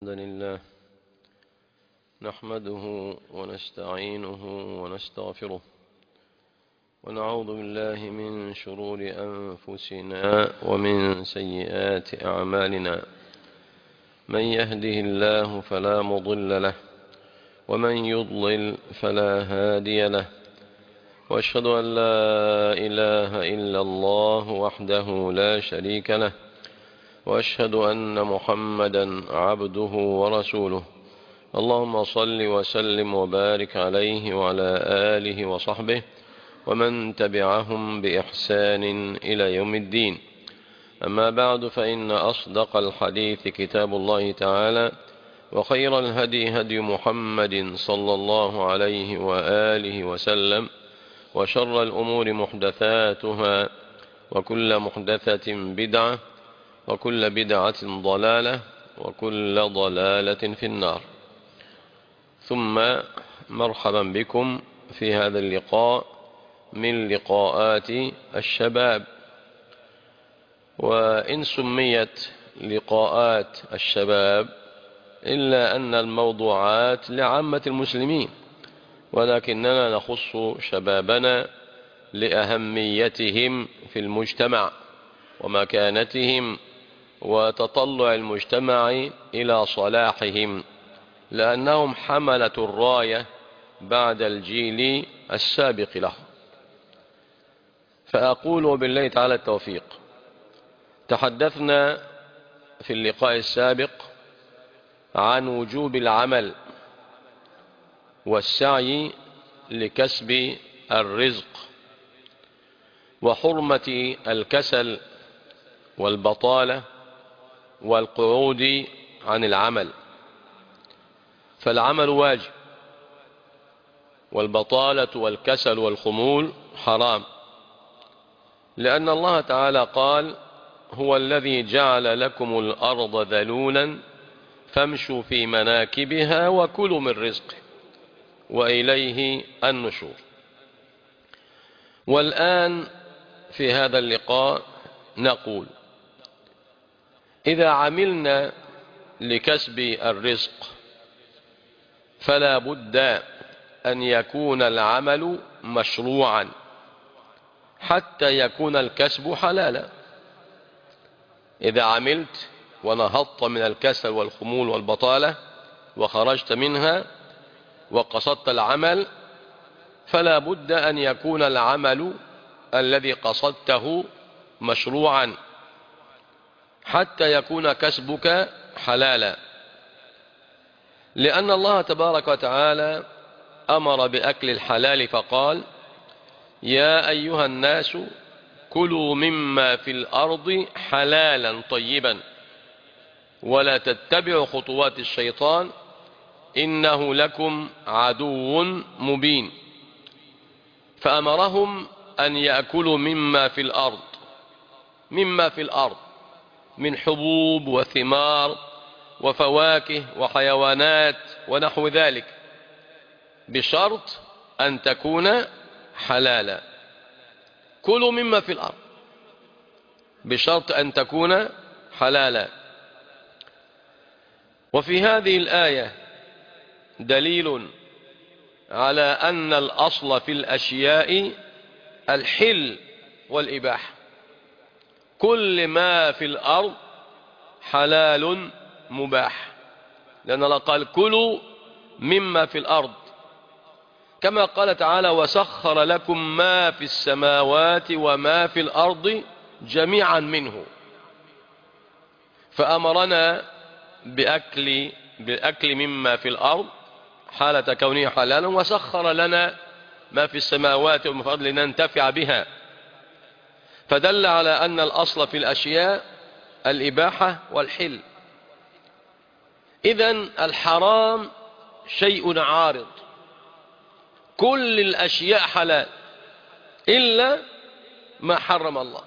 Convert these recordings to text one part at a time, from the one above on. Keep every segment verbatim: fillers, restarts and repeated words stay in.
الحمد لله نحمده ونستعينه ونستغفره ونعوذ بالله من شرور أنفسنا ومن سيئات أعمالنا. من يهده الله فلا مضل له ومن يضلل فلا هادي له، وأشهد أن لا إله إلا الله وحده لا شريك له، وأشهد أن محمدا عبده ورسوله. اللهم صل وسلم وبارك عليه وعلى آله وصحبه ومن تبعهم بإحسان إلى يوم الدين. أما بعد، فإن أصدق الحديث كتاب الله تعالى، وخير الهدي هدي محمد صلى الله عليه وآله وسلم، وشر الأمور محدثاتها، وكل محدثة بدعة، وكل بدعة ضلالة، وكل ضلالة في النار. ثم مرحبا بكم في هذا اللقاء من لقاءات الشباب. وإن سميت لقاءات الشباب إلا أن الموضوعات لعامة المسلمين، ولكننا نخص شبابنا لأهميتهم في المجتمع ومكانتهم وتطلع المجتمع إلى صلاحهم، لأنهم حملة الراية بعد الجيل السابق له. فأقول بالله تعالى التوفيق. تحدثنا في اللقاء السابق عن وجوب العمل والسعي لكسب الرزق، وحرمة الكسل والبطالة والقعود عن العمل. فالعمل واجب، والبطالة والكسل والخمول حرام، لأن الله تعالى قال: هو الذي جعل لكم الأرض ذلولا فامشوا في مناكبها وكلوا من رزقه وإليه النشور. والآن في هذا اللقاء نقول: إذا عملنا لكسب الرزق فلا بد أن يكون العمل مشروعا حتى يكون الكسب حلالا. إذا عملت ونهضت من الكسل والخمول والبطالة وخرجت منها وقصدت العمل، فلا بد أن يكون العمل الذي قصدته مشروعا حتى يكون كسبك حلالا، لأن الله تبارك وتعالى أمر بأكل الحلال فقال: يا أيها الناس كلوا مما في الأرض حلالا طيبا ولا تتبعوا خطوات الشيطان إنه لكم عدو مبين. فأمرهم أن يأكلوا مما في الأرض، مما في الأرض من حبوب وثمار وفواكه وحيوانات ونحو ذلك، بشرط أن تكون حلالا. كلوا مما في الأرض بشرط أن تكون حلالا. وفي هذه الآية دليل على أن الأصل في الأشياء الحل والإباحة. كل ما في الأرض حلال مباح، لأن الله قال: كلوا مما في الأرض، كما قال تعالى: وسخر لكم ما في السماوات وما في الأرض جميعا منه. فأمرنا بأكل, بأكل مما في الأرض حالة كونه حلالا، وسخر لنا ما في السماوات وما في الأرض لننتفع بها. فدل على أن الأصل في الأشياء الإباحة والحل. إذن الحرام شيء عارض، كل الأشياء حلال إلا ما حرم الله.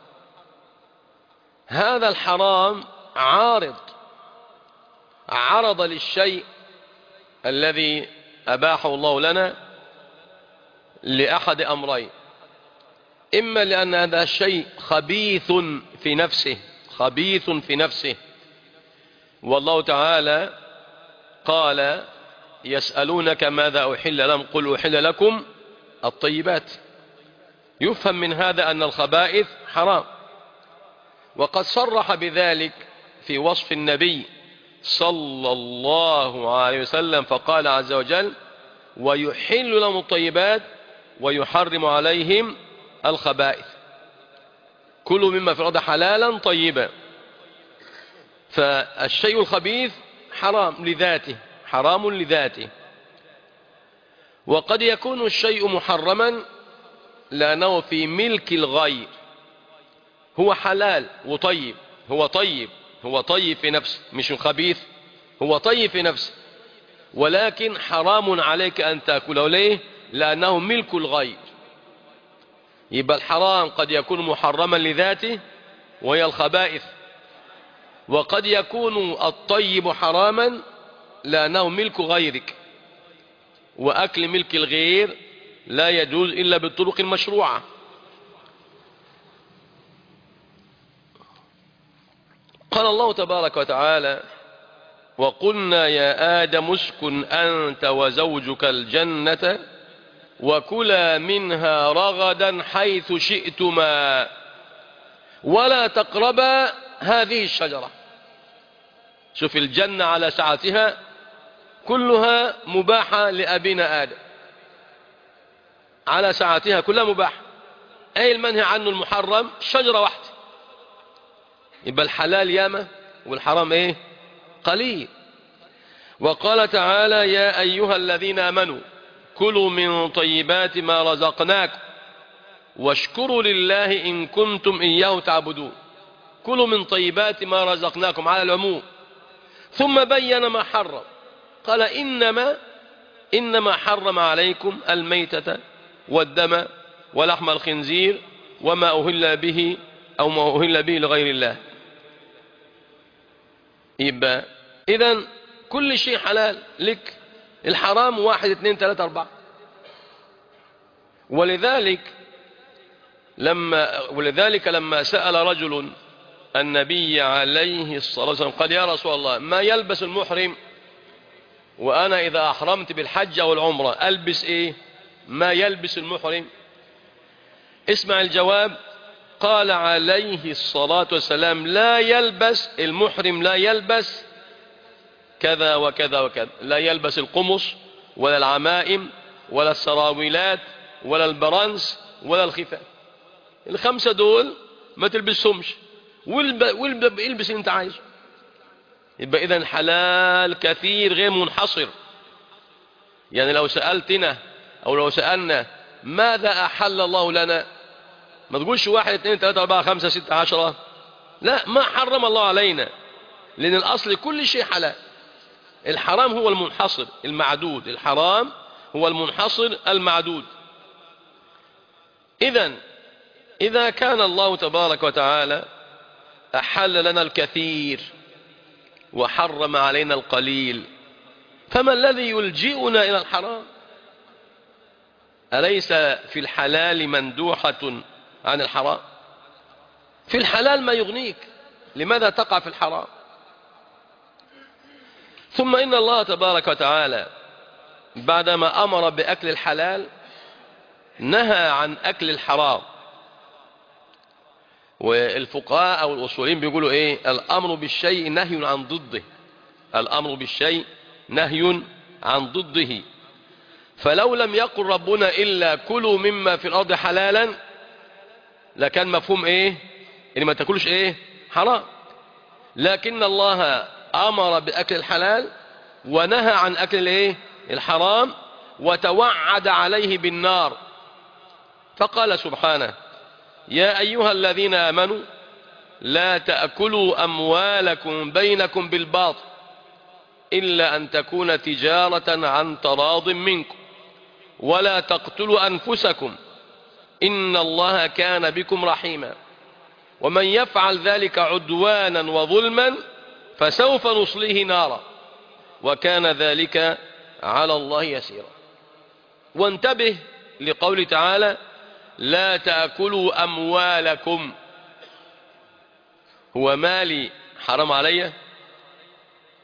هذا الحرام عارض، عرض للشيء الذي أباحه الله لنا لأحد أمرين: إما لأن هذا الشيء خبيث في نفسه، خبيث في نفسه، والله تعالى قال يسألونك ماذا أحل لهم قل أحل لكم الطيبات. يفهم من هذا أن الخبائث حرام، وقد صرح بذلك في وصف النبي صلى الله عليه وسلم فقال عز وجل ويحل لهم الطيبات ويحرم عليهم الخبائث. كلوا مما في الأرض حلالا طيبا. فالشيء الخبيث حرام لذاته، حرام لذاته. وقد يكون الشيء محرما لأنه في ملك الغير، هو حلال وطيب، هو طيب هو طيب في نفسه، مش خبيث، هو طيب في نفسه، ولكن حرام عليك أن تأكله. ليه؟ لأنه ملك الغير. يبقى الحرام قد يكون محرما لذاته وهي الخبائث، وقد يكون الطيب حراما لأنه ملك غيرك، وأكل ملك الغير لا يجوز إلا بالطرق المشروعة. قال الله تبارك وتعالى وقلنا يا آدم اسكن أنت وزوجك الجنة وكلا منها رغدا حيث شئتما ولا تقربا هذه الشجرة. شوف الجنة على سعتها كلها مباحة لأبينا آدم، على سعتها كلها مباحة. أي المنهي عنه المحرم شجرة واحدة. يبقى الحلال ياما والحرام ايه؟ قليل. وقال تعالى يا أيها الذين آمنوا كلوا من طيبات ما رزقناكم واشكروا لله إن كنتم إياه تعبدون. كلوا من طيبات ما رزقناكم على العموم، ثم بين ما حرم. قال إنما إنما حرم عليكم الميتة والدم ولحم الخنزير وما أهل به أو ما أهل به لغير الله. يبقى إذن كل شيء حلال لك، الحرام واحد اثنين ثلاثة أربعة. ولذلك لما ولذلك لما سأل رجل النبي عليه الصلاة والسلام قال يا رسول الله ما يلبس المحرم وأنا إذا أحرمت بالحج أو العمرة ألبس إيه؟ ما يلبس المحرم؟ اسمع الجواب. قال عليه الصلاة والسلام لا يلبس المحرم، لا يلبس كذا وكذا وكذا، لا يلبس القمص ولا العمائم ولا السراويلات ولا البرانس ولا الخفاف. الخمسة دول ما تلبسهمش، والبس اللي انت عايزه. يبقى إذن الحلال كثير غير منحصر. يعني لو سألتنا أو لو سألنا ماذا أحل الله لنا، ما تقولش واحد اثنين ثلاثة أربعة خمسة ستة عشرة، لا، ما حرم الله علينا، لأن الأصل كل شيء حلال. الحرام هو المنحصر المعدود، الحرام هو المنحصر المعدود. إذن إذا كان الله تبارك وتعالى أحل لنا الكثير وحرم علينا القليل، فما الذي يلجئنا إلى الحرام؟ أليس في الحلال مندوحة عن الحرام؟ في الحلال ما يغنيك، لماذا تقع في الحرام؟ ثم إن الله تبارك وتعالى بعدما أمر بأكل الحلال نهى عن أكل الحرام. والفقهاء أو الأصولين بيقولوا إيه؟ الأمر بالشيء نهي عن ضده، الأمر بالشيء نهي عن ضده. فلو لم يقل ربنا إلا كلوا مما في الأرض حلالا لكان مفهوم إيه؟ إن ما تأكلوش إيه؟ حرام. لكن الله أمر بأكل الحلال ونهى عن أكل الإيه؟ الحرام، وتوعد عليه بالنار. فقال سبحانه يا أيها الذين آمنوا لا تأكلوا أموالكم بينكم بالباطل إلا أن تكون تجارة عن تراض منكم ولا تقتلوا أنفسكم إن الله كان بكم رحيما ومن يفعل ذلك عدوانا وظلما فسوف نصليه نارا وكان ذلك على الله يسيرا. وانتبه لقول تعالى لا تأكلوا أموالكم. هو مالي حرام علي؟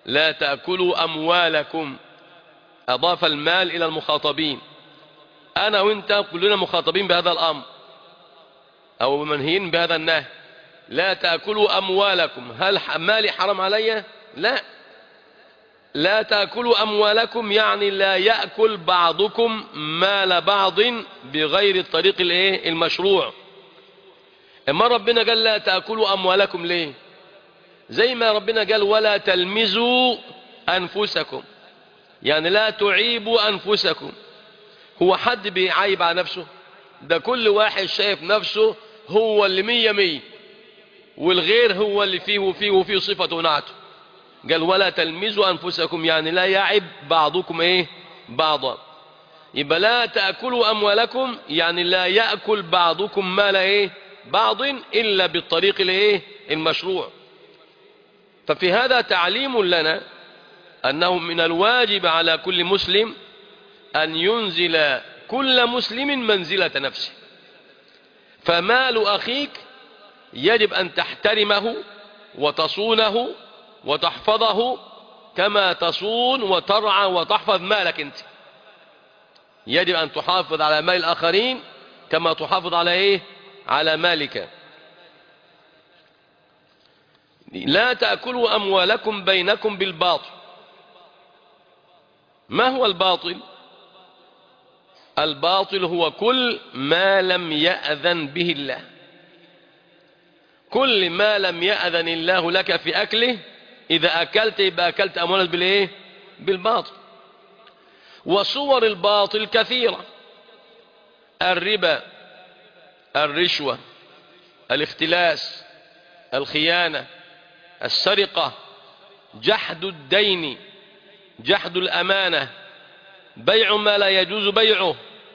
لا تأكلوا أموالكم، أضاف المال إلى المخاطبين. أنا وإنت كلنا مخاطبين بهذا الأمر أو منهيين بهذا النهي. لا تأكلوا أموالكم، هل مالي حرام علي؟ لا. لا تأكلوا أموالكم يعني لا يأكل بعضكم مال بعض بغير الطريق المشروع. اما ربنا قال لا تأكلوا أموالكم ليه؟ زي ما ربنا قال ولا تلمزوا أنفسكم، يعني لا تعيبوا أنفسكم. هو حد بيعيب على نفسه؟ ده كل واحد شايف نفسه هو اللي مية مية، والغير هو اللي فيه وفيه وفيه صفة ونعته. قال ولا تلمزوا أنفسكم يعني لا يعب بعضكم إيه بعضا. يبقى لا تأكلوا أموالكم يعني لا يأكل بعضكم مال إيه بعض إلا بالطريق الإيه المشروع. ففي هذا تعليم لنا أنه من الواجب على كل مسلم أن ينزل كل مسلم منزلة نفسه. فمال أخيك يجب أن تحترمه وتصونه وتحفظه كما تصون وترعى وتحفظ مالك أنت. يجب أن تحافظ على مال الآخرين كما تحافظ على إيه على مالك. لا تأكلوا أموالكم بينكم بالباطل. ما هو الباطل؟ الباطل هو كل ما لم يأذن به الله. كل ما لم يأذن الله لك في أكله إذا أكلت يبقى أكلت أموالك بالإيه بالباطل. وصور الباطل كثيرة: الربا، الرشوة، الاختلاس، الخيانة، السرقة، جحد الدين، جحد الأمانة، بيع ما لا يجوز بيعه،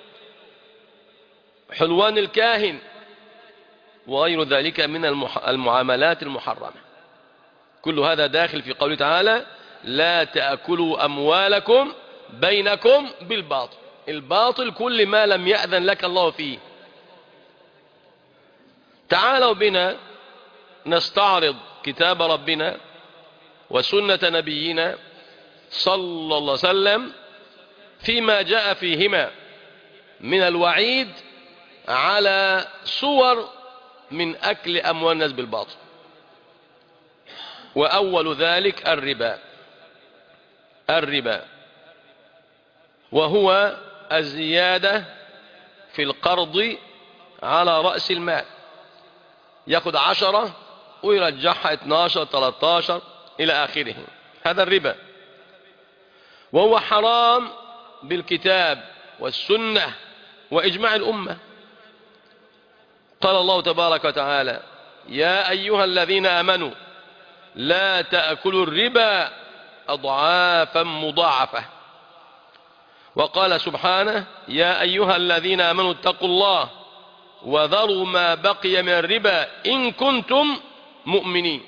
حلوان الكاهن، وغير ذلك من المعاملات المحرمة. كل هذا داخل في قوله تعالى لا تأكلوا أموالكم بينكم بالباطل. الباطل كل ما لم يأذن لك الله فيه. تعالوا بنا نستعرض كتاب ربنا وسنة نبينا صلى الله عليه وسلم فيما جاء فيهما من الوعيد على صور من أكل أموال الناس بالباطل. وأول ذلك الربا. الربا وهو الزيادة في القرض على رأس المال. يأخذ عشرة ويرجعها اثناشر ثلاثة عشر إلى آخره. هذا الربا، وهو حرام بالكتاب والسنة وإجماع الأمة. قال الله تبارك وتعالى يا أيها الذين آمنوا لا تأكلوا الربا أضعافا مضاعفة. وقال سبحانه يا أيها الذين آمنوا اتقوا الله وذروا ما بقي من الربا إن كنتم مؤمنين.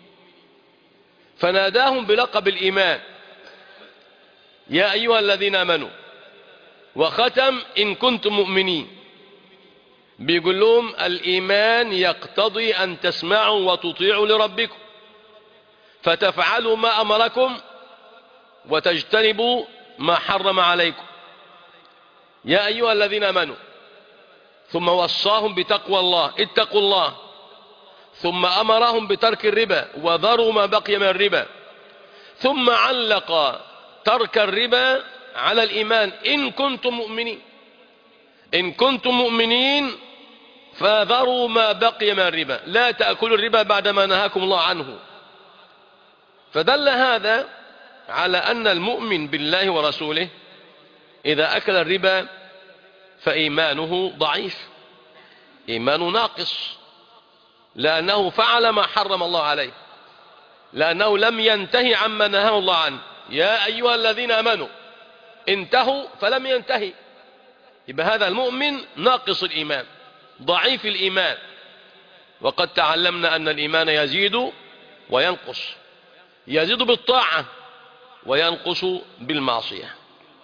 فناداهم بلقب الإيمان يا أيها الذين آمنوا، وختم إن كنتم مؤمنين. بيقول لهم الإيمان يقتضي أن تسمعوا وتطيعوا لربكم فتفعلوا ما أمركم وتجتنبوا ما حرم عليكم. يا أيها الذين آمنوا، ثم وصاهم بتقوى الله اتقوا الله، ثم أمرهم بترك الربا وذروا ما بقي من الربا، ثم علق ترك الربا على الإيمان إن كنتم مؤمنين. إن كنتم مؤمنين فذروا ما بقي من الربا، لا تأكلوا الربا بعدما نهاكم الله عنه. فدل هذا على أن المؤمن بالله ورسوله إذا أكل الربا فإيمانه ضعيف، إيمانه ناقص، لأنه فعل ما حرم الله عليه، لأنه لم ينتهي عما نهاه الله عنه. يا أيها الذين آمنوا انتهوا فلم ينتهي. يبقى هذا المؤمن ناقص الإيمان ضعيف الإيمان. وقد تعلمنا أن الإيمان يزيد وينقص، يزيد بالطاعة وينقص بالمعصية.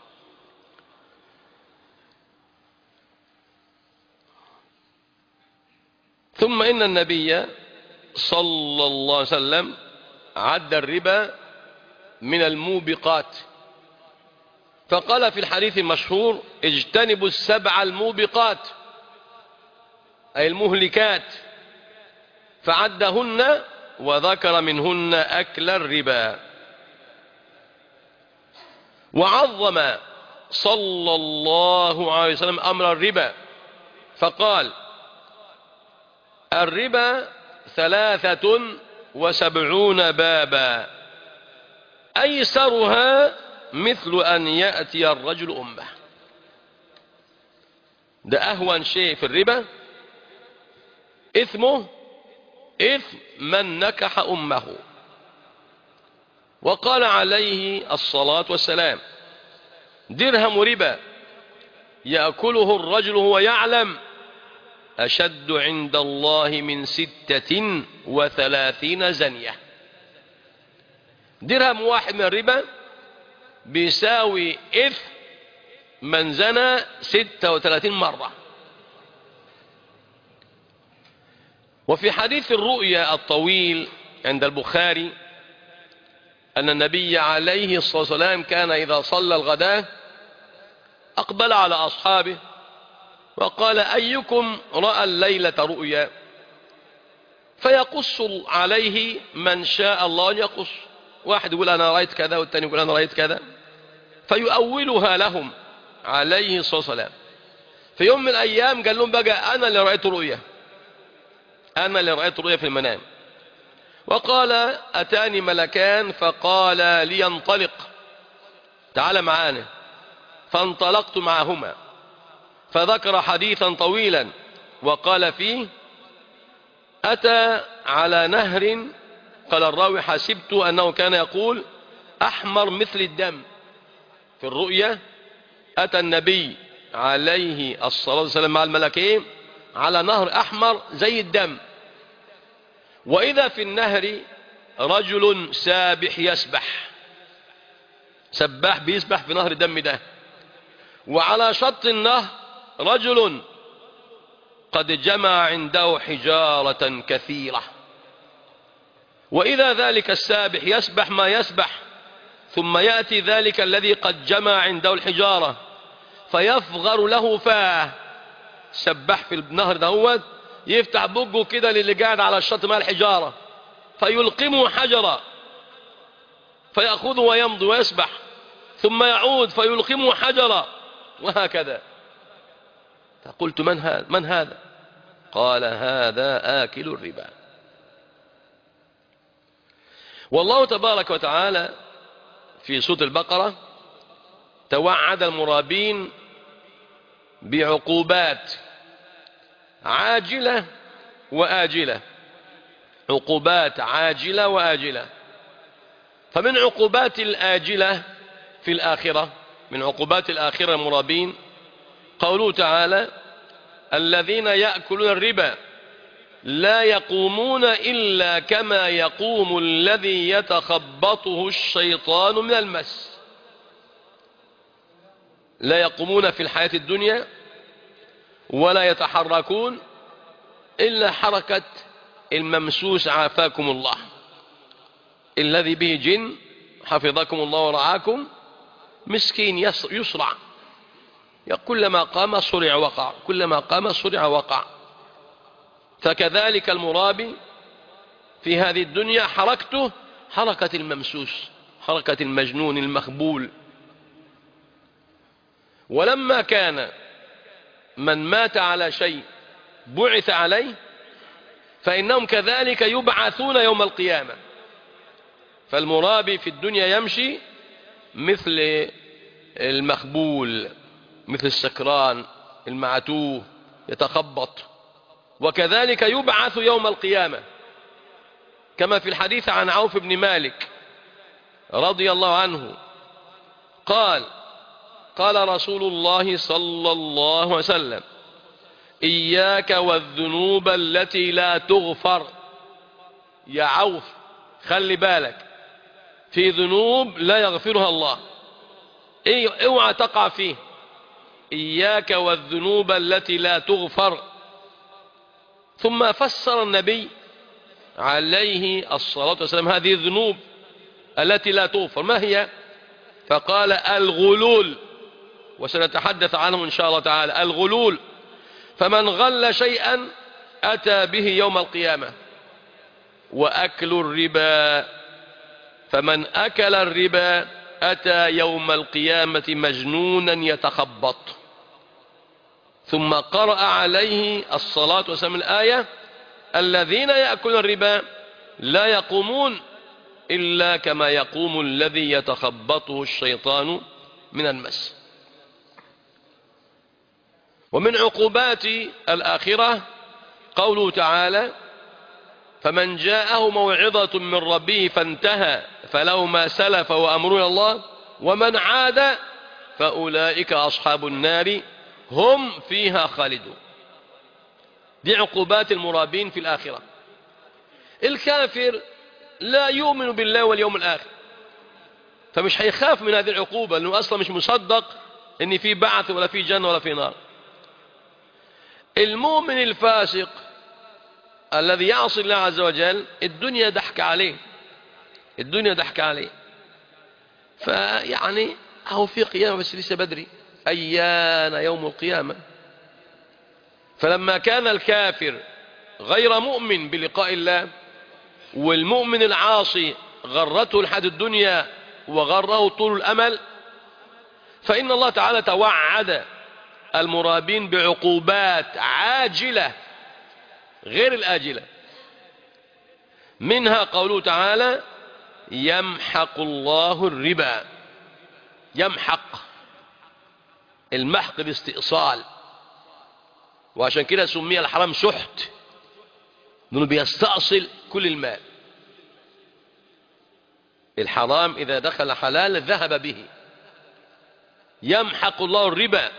ثم إن النبي صلى الله عليه وسلم عد الربا من الموبقات. فقال في الحديث المشهور اجتنبوا السبع الموبقات أي المهلكات، فعدهن وذكر منهن أكل الربا. وعظم صلى الله عليه وسلم أمر الربا فقال الربا ثلاثة وسبعون بابا أيسرها مثل أن يأتي الرجل أمه. ده أهون شيء في الربا إثمه إثم من نكح أمه. وقال عليه الصلاة والسلام درهم ربا يأكله الرجل وهو يعلم أشد عند الله من ستة وثلاثين زنية. درهم واحد من الربا بيساوي إثم من زنى ستة وثلاثين مرة. وفي حديث الرؤيا الطويل عند البخاري أن النبي عليه الصلاة والسلام كان إذا صلى الغداء أقبل على أصحابه وقال أيكم رأى الليلة رؤيا، فيقص عليه من شاء الله أن يقص. واحد يقول أنا رأيت كذا والثاني يقول أنا رأيت كذا، فيؤولها لهم عليه الصلاة والسلام. في يوم من الأيام قال لهم بقى أنا اللي رأيت رؤيا، أنا اللي رأيت رؤيا في المنام. وقال أتاني ملكان فقال لي انطلق تعال معانا، فانطلقت معهما فذكر حديثا طويلا وقال فيه أتى على نهر، قال الراوي حسبت أنه كان يقول أحمر مثل الدم. في الرؤيا أتى النبي عليه الصلاة والسلام مع الملكين على نهر أحمر زي الدم، وإذا في النهر رجل سابح يسبح، سباح بيسبح في نهر الدم ده، وعلى شط النهر رجل قد جمع عنده حجارة كثيرة. وإذا ذلك السابح يسبح ما يسبح، ثم يأتي ذلك الذي قد جمع عنده الحجارة فيفغر له فاه، سبح في النهر دهوت يفتح بقه كده للي قاعد على الشط مع الحجارة فيلقمه حجرا فيأخذه ويمضي ويسبح، ثم يعود فيلقمه حجرا، وهكذا. فقلت من هذا؟ من هذا؟ قال هذا آكل الربا. والله تبارك وتعالى في سورة البقرة توعد المرابين بعقوبات عاجلة وآجلة، عقوبات عاجلة وآجلة. فمن عقوبات الآجلة في الآخرة، من عقوبات الآخرة المرابين قوله تعالى الذين يأكلون الربا لا يقومون إلا كما يقوم الذي يتخبطه الشيطان من المس. لا يقومون في الحياة الدنيا ولا يتحركون إلا حركة الممسوس عافاكم الله، الذي به جن حفظكم الله ورعاكم، مسكين يسرع، كلما قام صرع وقع، كلما قام صرع وقع. فكذلك المرابي في هذه الدنيا حركته حركة الممسوس، حركة المجنون المخبول. ولما كان من مات على شيء بعث عليه، فإنهم كذلك يبعثون يوم القيامة. فالمرابي في الدنيا يمشي مثل المخبول، مثل السكران المعتوه يتخبط، وكذلك يبعث يوم القيامة، كما في الحديث عن عوف بن مالك رضي الله عنه قال قال رسول الله صلى الله عليه وسلم إياك والذنوب التي لا تغفر. يا عوف خلي بالك في ذنوب لا يغفرها الله، اوعى تقع فيه. إياك والذنوب التي لا تغفر. ثم فسر النبي عليه الصلاة والسلام هذه الذنوب التي لا توفر، ما هي؟ فقال الغلول، وسنتحدث عنه إن شاء الله تعالى. الغلول: فمن غل شيئا أتى به يوم القيامة. وأكل الربا: فمن أكل الربا أتى يوم القيامة مجنونا يتخبط. ثم قرأ عليه الصلاة والسلام الآية: الذين يأكلون الربا لا يقومون إلا كما يقوم الذي يتخبطه الشيطان من المس. ومن عقوبات الآخرة قوله تعالى: فمن جاءه موعظة من ربه فانتهى فله ما سلف وأمره إلى الله ومن عاد فأولئك أصحاب النار هم فيها خالدون. دي عقوبات المرابين في الآخرة. الكافر لا يؤمن بالله واليوم الآخر، فمش هيخاف من هذه العقوبة، لأنه أصلا مش مصدق إن في بعث ولا في جنة ولا في نار. المؤمن الفاسق الذي يعصي الله عز وجل الدنيا ضحك عليه، الدنيا ضحك عليه، فيعني هو في قيامة بس لسه بدري، أيان يوم القيامة. فلما كان الكافر غير مؤمن بلقاء الله، والمؤمن العاصي غرته الحياة الدنيا وغره طول الأمل، فإن الله تعالى توعد المرابين بعقوبات عاجلة غير الآجلة. منها قوله تعالى: يمحق الله الربا. يمحق، المحق باستئصال، وعشان كده سمي الحرام سحت، لأنه بيستأصل كل المال. الحرام إذا دخل حلال ذهب به. يمحق الله الربا.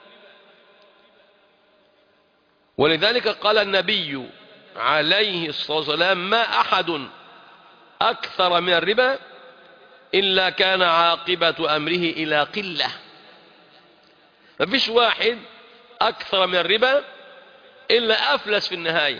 ولذلك قال النبي عليه الصلاة والسلام: ما أحد أكثر من الربا إلا كان عاقبة أمره إلى قلة. ما فيش واحد أكثر من الربا إلا أفلس في النهاية،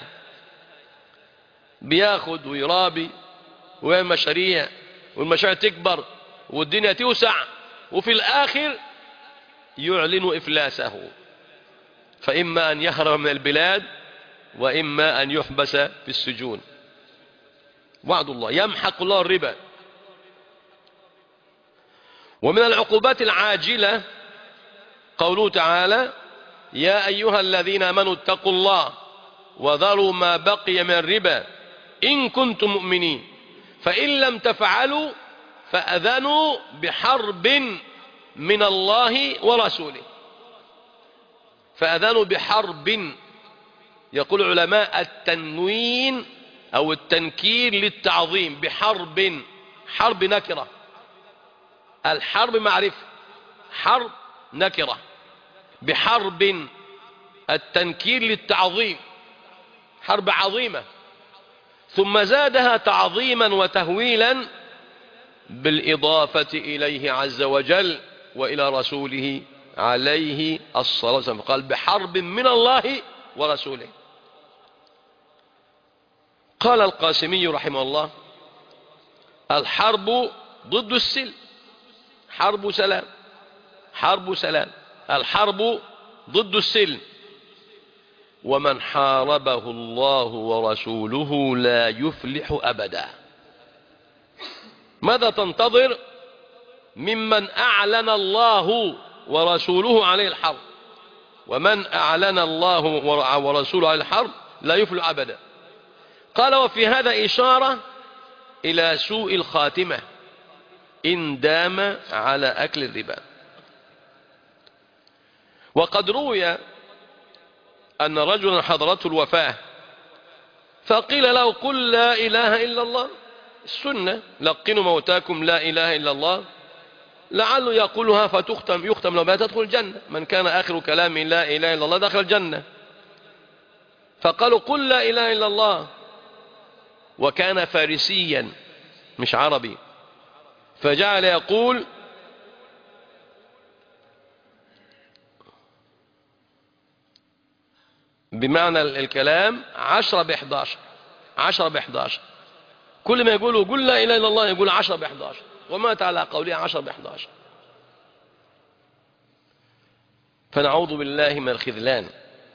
بياخد ويرابي ويعمل مشاريع والمشاريع تكبر والدنيا توسع، وفي الآخر يعلن إفلاسه، فإما أن يهرب من البلاد وإما أن يحبس في السجون. وعد الله. يمحق الله الربا. ومن العقوبات العاجلة قوله تعالى: يا أيها الذين آمنوا اتقوا الله وذروا ما بقي من الربا إن كنتم مؤمنين فإن لم تفعلوا فأذنوا بحرب من الله ورسوله. فأذنوا بحرب، يقول العلماء التنوين أو التنكير للتعظيم. بحرب، حرب نكرة، الحرب معرفة، حرب نكرة. بحرب التنكير للتعظيم، حرب عظيمة. ثم زادها تعظيما وتهويلا بالإضافة إليه عز وجل وإلى رسوله عليه الصلاة والسلام، قال: بحرب من الله ورسوله. قال القاسمي رحمه الله: الحرب ضد السلم. حرب سلام، حرب سلام. الحرب ضد السلم. ومن حاربه الله ورسوله لا يفلح أبدا. ماذا تنتظر ممن أعلن الله ورسوله عليه الحرب؟ ومن أعلن الله ورسوله عليه الحرب لا يفلح أبدا. قال: وفي هذا إشارة إلى سوء الخاتمة إن دام على أكل الربا. وقد روي أن رجلا حضرته الوفاة فقيل له: قل لا إله إلا الله. السنة: لقنوا موتاكم لا إله إلا الله لعله يقولها فتختم يختم له بها تدخل الجنة. من كان آخر كلامه لا إله إلا الله دخل الجنة. فقالوا: قل لا إله إلا الله. وكان فارسيا مش عربي، فجعل يقول: بمعنى الكلام عشرة بإحداشر، عشرة بإحداشر، كل ما يقولوا قل لا إله إلا الله يقول عشرة بإحدى عشر، ومات على قولها عشرة بإحدى عشر. فنعوذ بالله من الخذلان.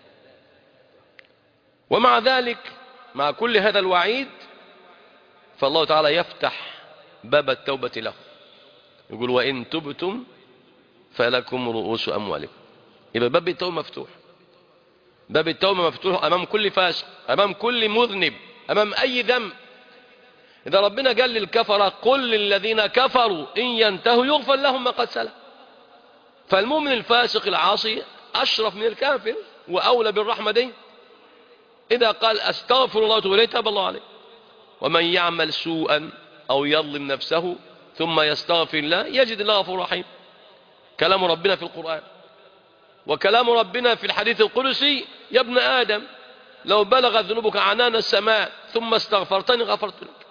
ومع ذلك مع كل هذا الوعيد فالله تعالى يفتح باب التوبة له، يقول وإن تبتم فلكم رؤوس أموالكم. يبقى باب التوبة مفتوح، باب التوبة مفتوح أمام كل فاسق، أمام كل مذنب، أمام أي ذنب. إذا ربنا قال للكفرة قل للذين كفروا إن ينتهوا يغفر لهم ما قد سلف، فالمؤمن الفاسق العاصي أشرف من الكافر وأولى بالرحمة دي. إذا قال أستغفر الله وأتوب إليه تاب الله عليه. ومن يعمل سوءا أو يظلم نفسه ثم يستغفر الله يجد الله غفور رحيم. كلام ربنا في القرآن، وكلام ربنا في الحديث القدسي يا ابن آدم لو بلغت ذنوبك عنان السماء ثم استغفرتني غفرت لك.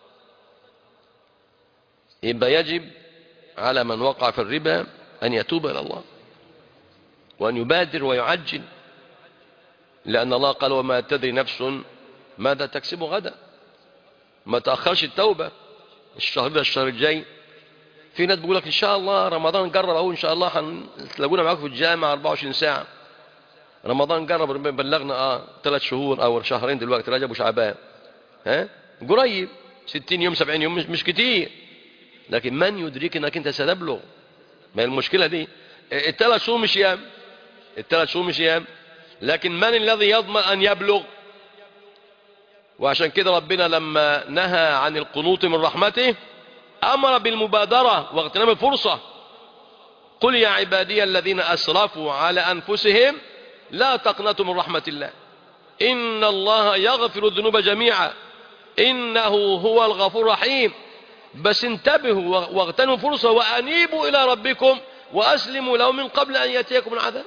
يبقى يجب على من وقع في الربا أن يتوب إلى الله وأن يبادر ويعجل، لأن الله قال وما تدري نفس ماذا تكسب غدا. ما تأخرش التوبة، الشهر ده الشهر الجاي. في ناس بيقول لك إن شاء الله رمضان قرب أهو، إن شاء الله هتلاقونا معاكم في الجامعة أربعة وعشرين ساعة. رمضان قرب، بلغنا اه ثلاث شهور أو شهرين دلوقتي، رجب وشعبان، ها قريب ستين يوم سبعين يوم، مش, مش كتير. لكن من يدرك انك انت ستبلغ؟ ما المشكلة دي؟ الثلاث شهور مش يام، الثلاث شهور مش يام، لكن من الذي يضمن أن يبلغ؟ وعشان كده ربنا لما نهى عن القنوط من رحمته أمر بالمبادرة واغتنام الفرصة. قل يا عبادي الذين أسرفوا على أنفسهم لا تقنطوا من رحمة الله إن الله يغفر الذنوب جميعا إنه هو الغفور الرحيم. بس انتبهوا واغتنموا فرصة وأنيبوا إلى ربكم وأسلموا له من قبل أن يأتيكم العذاب.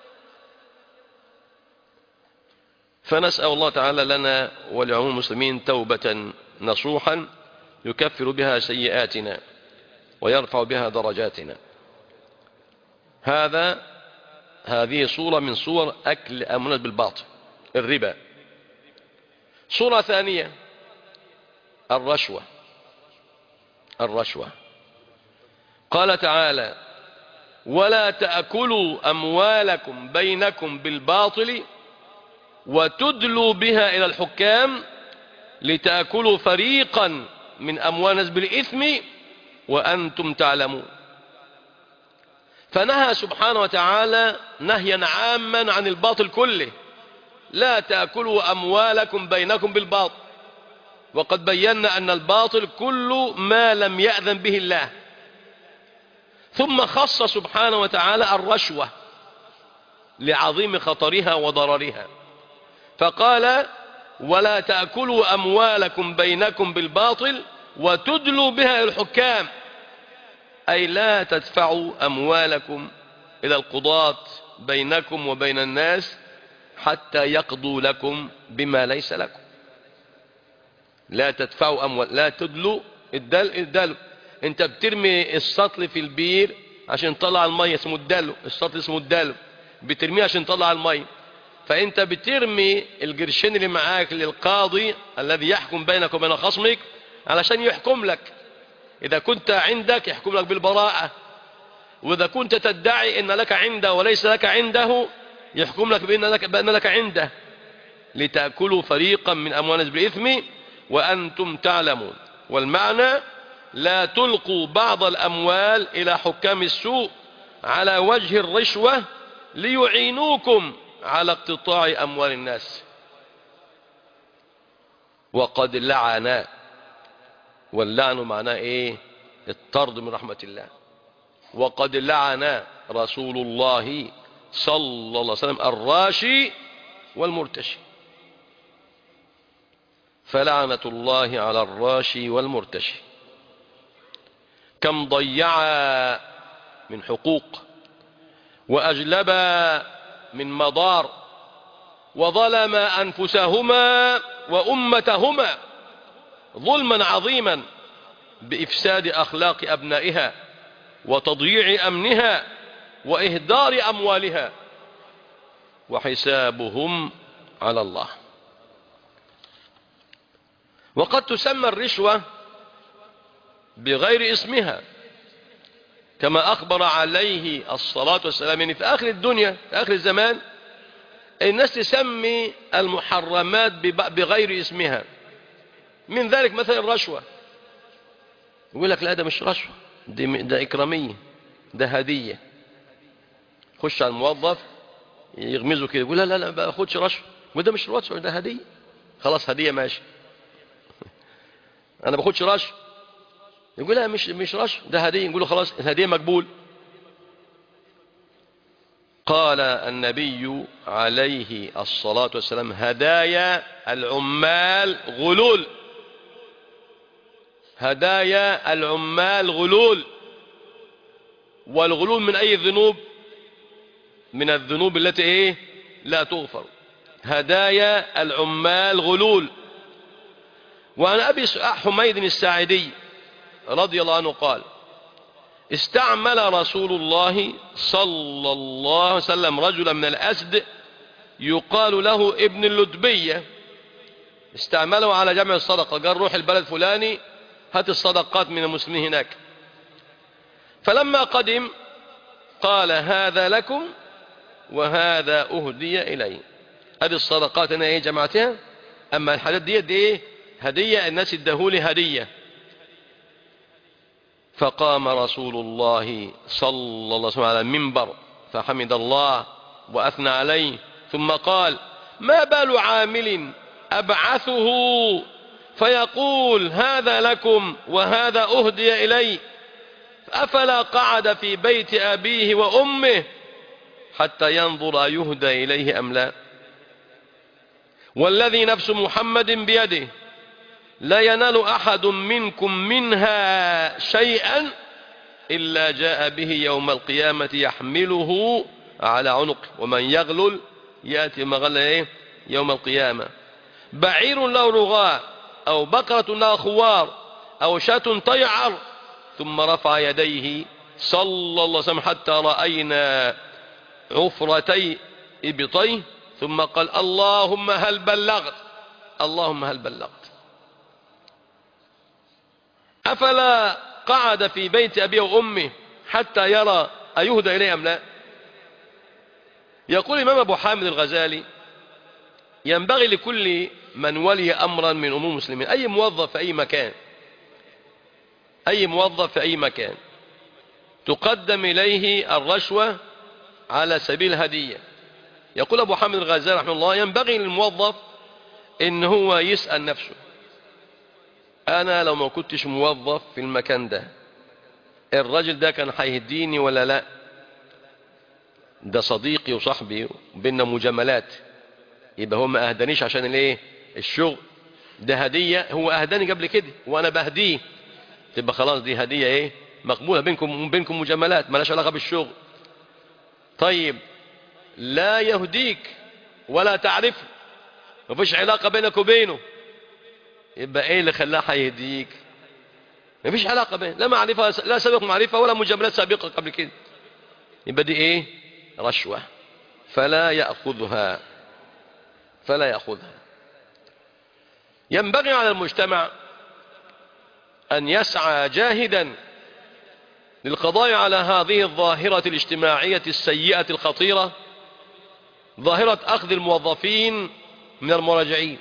فنسأل الله تعالى لنا ولعموم المسلمين توبة نصوحا يكفر بها سيئاتنا ويرفع بها درجاتنا. هذا هذه صورة من صور أكل أموال بالباطل، الربا. صورة ثانية الرشوة. الرشوة قال تعالى ولا تأكلوا أموالكم بينكم بالباطل وتدلوا بها إلى الحكام لتأكلوا فريقا من أموال الناس بالإثم وأنتم تعلمون. فنهى سبحانه وتعالى نهيا عاما عن الباطل كله، لا تأكلوا أموالكم بينكم بالباطل، وقد بينا أن الباطل كل ما لم يأذن به الله. ثم خص سبحانه وتعالى الرشوة لعظيم خطرها وضررها، فقال ولا تأكلوا أموالكم بينكم بالباطل وتدلوا بها إلى الحكام، أي لا تدفعوا أموالكم إلى القضاة بينكم وبين الناس حتى يقضوا لكم بما ليس لكم. لا تدفعوا أموال، لا تدلوا. الدل الدلو انت بترمي السطل في البير عشان تطلع المية، اسمه الدلو. السطل اسمه الدلو، بترميه عشان تطلع المية. فانت بترمي القرشين اللي معاك للقاضي الذي يحكم بينك وبين خصمك علشان يحكم لك. اذا كنت عندك يحكم لك بالبراءة، واذا كنت تدعي ان لك عنده وليس لك عنده يحكم لك بان لك, بأن لك عنده. لتأكلوا فريقا من أموال الناس بالإثم وأنتم تعلمون. والمعنى لا تلقوا بعض الأموال إلى حكام السوء على وجه الرشوة ليعينوكم على اقتطاع أموال الناس. وقد لعن، واللعن معناه إيه؟ الطرد من رحمة الله. وقد لعن رسول الله صلى الله عليه وسلم الراشي والمرتشي. فلعنة الله على الراشي والمرتشي. كم ضيع من حقوق وأجلب من مضار وظلم أنفسهما وأمتهما ظلما عظيما بإفساد أخلاق أبنائها وتضييع أمنها وإهدار أموالها، وحسابهم على الله. وقد تسمى الرشوة بغير اسمها، كما أخبر عليه الصلاة والسلام يعني في آخر الدنيا في آخر الزمان الناس تسمي المحرمات بغير اسمها. من ذلك مثلا الرشوة، يقول لك لا ده مش رشوة، ده إكرامية، ده هدية. خش على الموظف يغمزه كده يقول لا لا لا ما باخدش رشوة، وده مش رشوة ده هدية. خلاص هدية ماشي، أنا باخدش رشوة. يقول لا مش مش رشوة ده هدية، نقول له خلاص الهدية مقبول. قال النبي عليه الصلاة والسلام هدايا العمال غلول، هدايا العمال غلول. والغلول من أي الذنوب؟ من الذنوب التي إيه لا تغفر. هدايا العمال غلول. وعن أبي حميد الساعدي رضي الله عنه قال استعمل رسول الله صلى الله عليه وسلم رجلا من الأسد يقال له ابن اللدبية، استعمله على جمع الصدقة، قال روح البلد فلاني هات الصدقات من المسلمين هناك. فلما قدم قال هذا لكم وهذا أهدي إلي. هذه الصدقات أنا إيه جمعتها، أما الحاجات دي دي إيه هدية، الناس ادهولي هدية. فقام رسول الله صلى الله عليه وسلم على المنبر فحمد الله وأثنى عليه، ثم قال ما بال عامل أبعثه فيقول هذا لكم وهذا أهدي إلي، أفلا قعد في بيت أبيه وأمه حتى ينظر أيهدى إليه أم لا. والذي نفس محمد بيده لا ينال أحد منكم منها شيئا إلا جاء به يوم القيامة يحمله على عنقه، ومن يغلل يأتي مغلة إيه يوم القيامة. بعير له رغاء أو بقرة لها خوار أو شاة تيعر، ثم رفع يديه صلى الله عليه وسلم حتى رأينا عفرتي إبطيه، ثم قال اللهم هل بلغت، اللهم هل بلغت. أفلا قعد في بيت أبيه وأمه حتى يرى أيهدى إليه أم لا. يقول الإمام أبو حامد الغزالي ينبغي لكل من ولي أمرا من أمور المسلمين، أي موظف في أي مكان، أي موظف في أي مكان تقدم إليه الرشوة على سبيل الهدية. يقول أبو حامد الغزالي رحمه الله ينبغي للموظف إن هو يسأل نفسه أنا لو ما كنتش موظف في المكان ده الرجل ده كان هيهديني ولا لا؟ ده صديقي وصاحبي وبيننا مجاملات، يبقى هو ما أهدانيش عشان الايه الشغل، ده هدية، هو أهداني قبل كده وأنا بهديه، تبقى خلاص دي هدية ايه مقبولة بينكم بينكم مجاملات مالهاش علاقة بالشغل. طيب لا يهديك ولا تعرفه، مفيش علاقة بينك وبينه، يبقى ايه اللي خلاه هيهديك؟ مفيش علاقة بينه، لا معرفة، لا سابق معرفة ولا مجاملات سابقة قبل كده، يبقى دي ايه رشوة، فلا يأخذها فلا يأخذها. ينبغي على المجتمع أن يسعى جاهدا للقضاء على هذه الظاهرة الاجتماعية السيئة الخطيرة، ظاهرة أخذ الموظفين من المراجعين،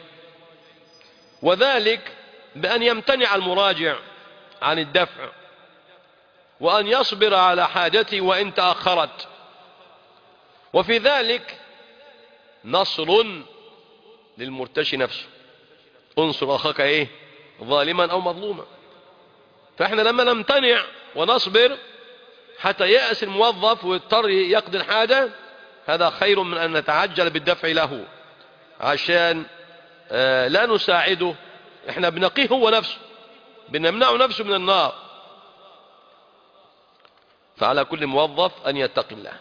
وذلك بأن يمتنع المراجع عن الدفع، وأن يصبر على حاجته وإن تأخرت. وفي ذلك نصر للمرتشي نفسه، انصر أخاك إيه ظالما أو مظلوما. فإحنا لما نمتنع ونصبر حتى يأس الموظف ويضطر يقضي الحاجة، هذا خير من أن نتعجل بالدفع له عشان آه لا نساعده، إحنا بنقيه هو نفسه، بنمنعه نفسه من النار. فعلى كل موظف أن يتقي الله،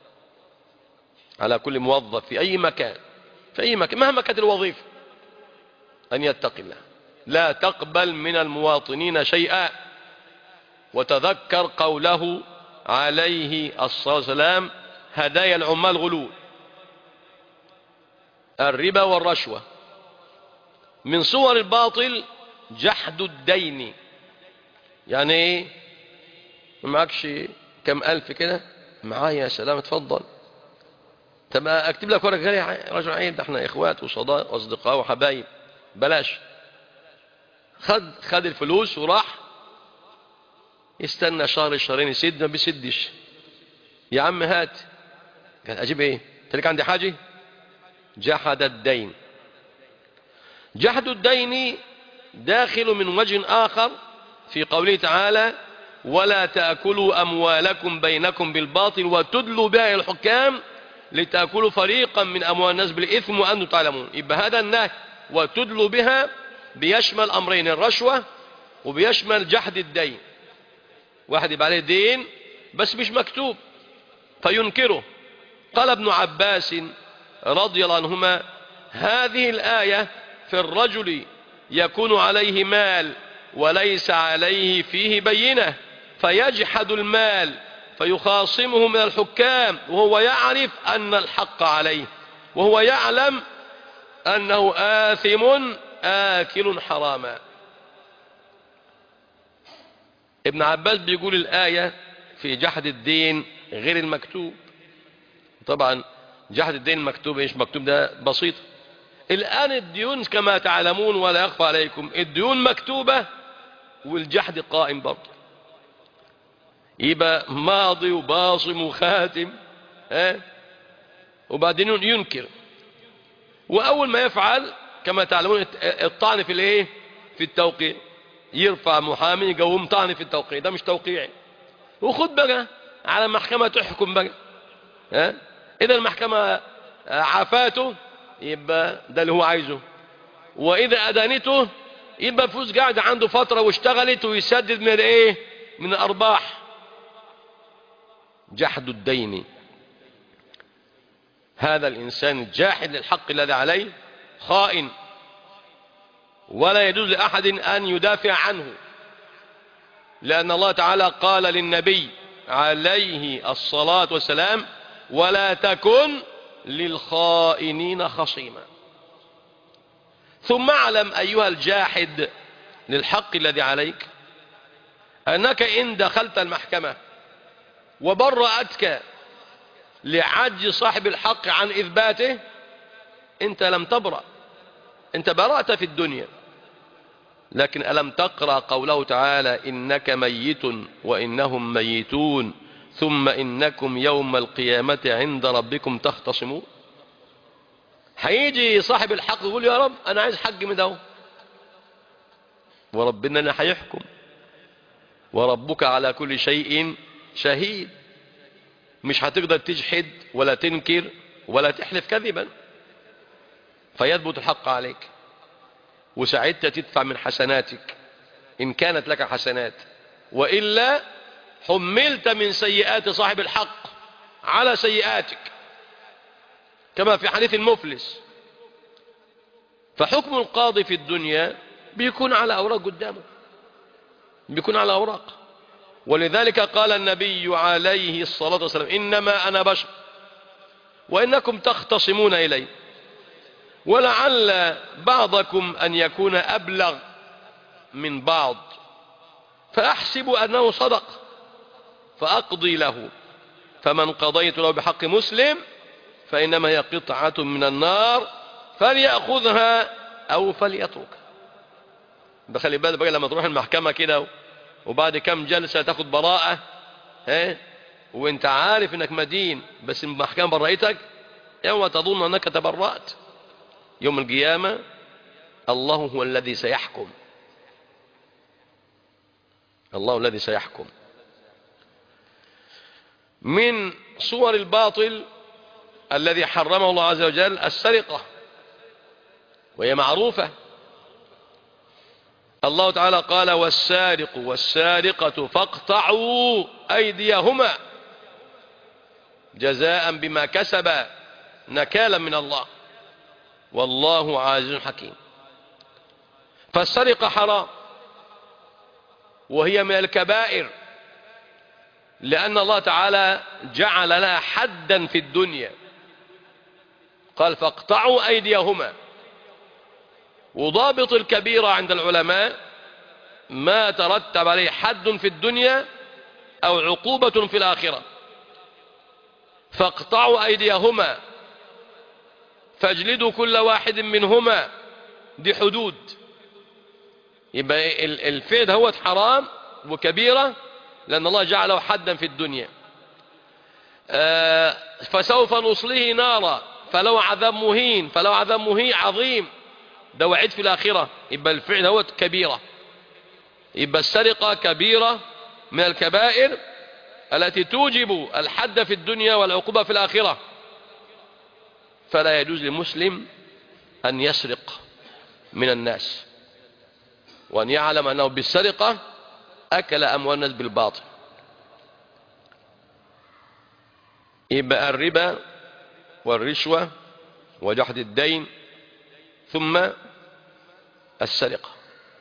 على كل موظف في أي مكان في أي مكان مهما كانت الوظيفة أن يتقي الله. لا تقبل من المواطنين شيئا، وتذكر قوله عليه الصلاة والسلام هدايا العمال غلول. الربا والرشوة من صور الباطل جحد الدين. يعني ايه؟ ما معكش كم ألف كده؟ معايا. يا سلام، اتفضل. طب اكتب لك ورقه يا رجل عيب، ده احنا اخوات وصداق واصدقاء وحبايب. بلاش. خد خد الفلوس وراح يستنى شهر شهرين يسد، ما بيسدش. يا عم هات. قال اجيب ايه؟ تلك عندي حاجه. جحد الدين. جحد الدين داخل من وجه آخر في قوله تعالى: ولا تأكلوا أموالكم بينكم بالباطل وتدلوا بها إلى الحكام لتأكلوا فريقا من أموال الناس بالإثم وأنتم تعلمون. يبقى هذا النهي وتدلوا بها بيشمل أمرين: الرشوة وبيشمل جحد الدين. واحد يبقى عليه دين بس مش مكتوب فينكره. قال ابن عباس رضي الله عنهما: هذه الآية في الرجل يكون عليه مال وليس عليه فيه بينة فيجحد المال فيخاصمه من الحكام وهو يعرف أن الحق عليه وهو يعلم أنه آثم آكل حراما. ابن عباس بيقول الآية في جحد الدين غير المكتوب. طبعا جحد الدين المكتوب ايش مكتوب؟ ده بسيط. الآن الديون كما تعلمون ولا يخفى عليكم الديون مكتوبة والجحد قائم برضه. يبقى ماضي وباصم وخاتم، ها، وبعدين ينكر. وأول ما يفعل كما تعلمون الطعن في الايه؟ في التوقيع. يرفع محامي يقوم طعن في التوقيع، ده مش توقيعي. وخد بقى على محكمة تحكم بقى، ها. إذا المحكمة عافاته يبقى ده اللي هو عايزه، وإذا أدانته يبقى فلوس قاعدة عنده فترة واشتغلت ويسدد من الايه؟ من الأرباح. جحد الدين. هذا الإنسان الجاحد للحق الذي عليه خائن، ولا يجوز لأحد أن يدافع عنه، لأن الله تعالى قال للنبي عليه الصلاة والسلام: ولا تكن للخائنين خصيما. ثم اعلم أيها الجاحد للحق الذي عليك أنك إن دخلت المحكمة وبرأتك لعجز صاحب الحق عن إثباته، أنت لم تبرأ، أنت برأت في الدنيا. لكن ألم تقرأ قوله تعالى: إنك ميت وإنهم ميتون ثم إنكم يوم القيامة عند ربكم تختصمون. هيجي صاحب الحق يقول: يا رب أنا عايز حق من ده، وربنا أنا هيحكم، وربك على كل شيء شهيد. مش هتقدر تجحد ولا تنكر ولا تحلف كذبا، فيثبت الحق عليك، وساعتها تدفع من حسناتك إن كانت لك حسنات، وإلا حملت من سيئات صاحب الحق على سيئاتك، كما في حديث المفلس. فحكم القاضي في الدنيا بيكون على أوراق قدامه، بيكون على أوراق. ولذلك قال النبي عليه الصلاة والسلام: إنما أنا بشر وإنكم تختصمون إلي، ولعل بعضكم أن يكون أبلغ من بعض، فأحسب أنه صدق فأقضي له، فمن قضيت له بحق مسلم فإنما هي قطعة من النار فليأخذها أو فليتركها. بخلي بالك بقى لما تروح المحكمة كده وبعد كم جلسة تاخد براءة، ها، وانت عارف انك مدين بس المحكمة برأتك، يوم تظن انك تبرأت. يوم القيامة الله هو الذي سيحكم، الله الذي سيحكم. من صور الباطل الذي حرمه الله عز وجل السرقة، وهي معروفة. الله تعالى قال: والسارق والسارقة فاقطعوا أيديهما جزاء بما كسبا نكالا من الله والله عزيز حكيم. فالسرقة حرام، وهي من الكبائر، لأن الله تعالى جعل لها حدا في الدنيا، قال: فاقطعوا أيديهما. وضابط الكبيرة عند العلماء ما ترتب عليه حد في الدنيا أو عقوبة في الآخرة. فاقطعوا أيديهما فاجلدوا كل واحد منهما، دي حدود. يبقى الفعل هو حرام وكبيرة لأن الله جعله حدا في الدنيا. فسوف نصليه نارا فلو عذاب مهين فلو عذاب مهين عظيم، ده وعد في الآخرة. يبقى الفعل هو كبيرة. يبقى السرقة كبيرة من الكبائر التي توجب الحد في الدنيا والعقوبة في الآخرة. فلا يجوز للمسلم أن يسرق من الناس، وأن يعلم أنه بالسرقة أكل أموال الناس بالباطل. يبقى الربا والرشوة وجحد الدين، ثم السرقة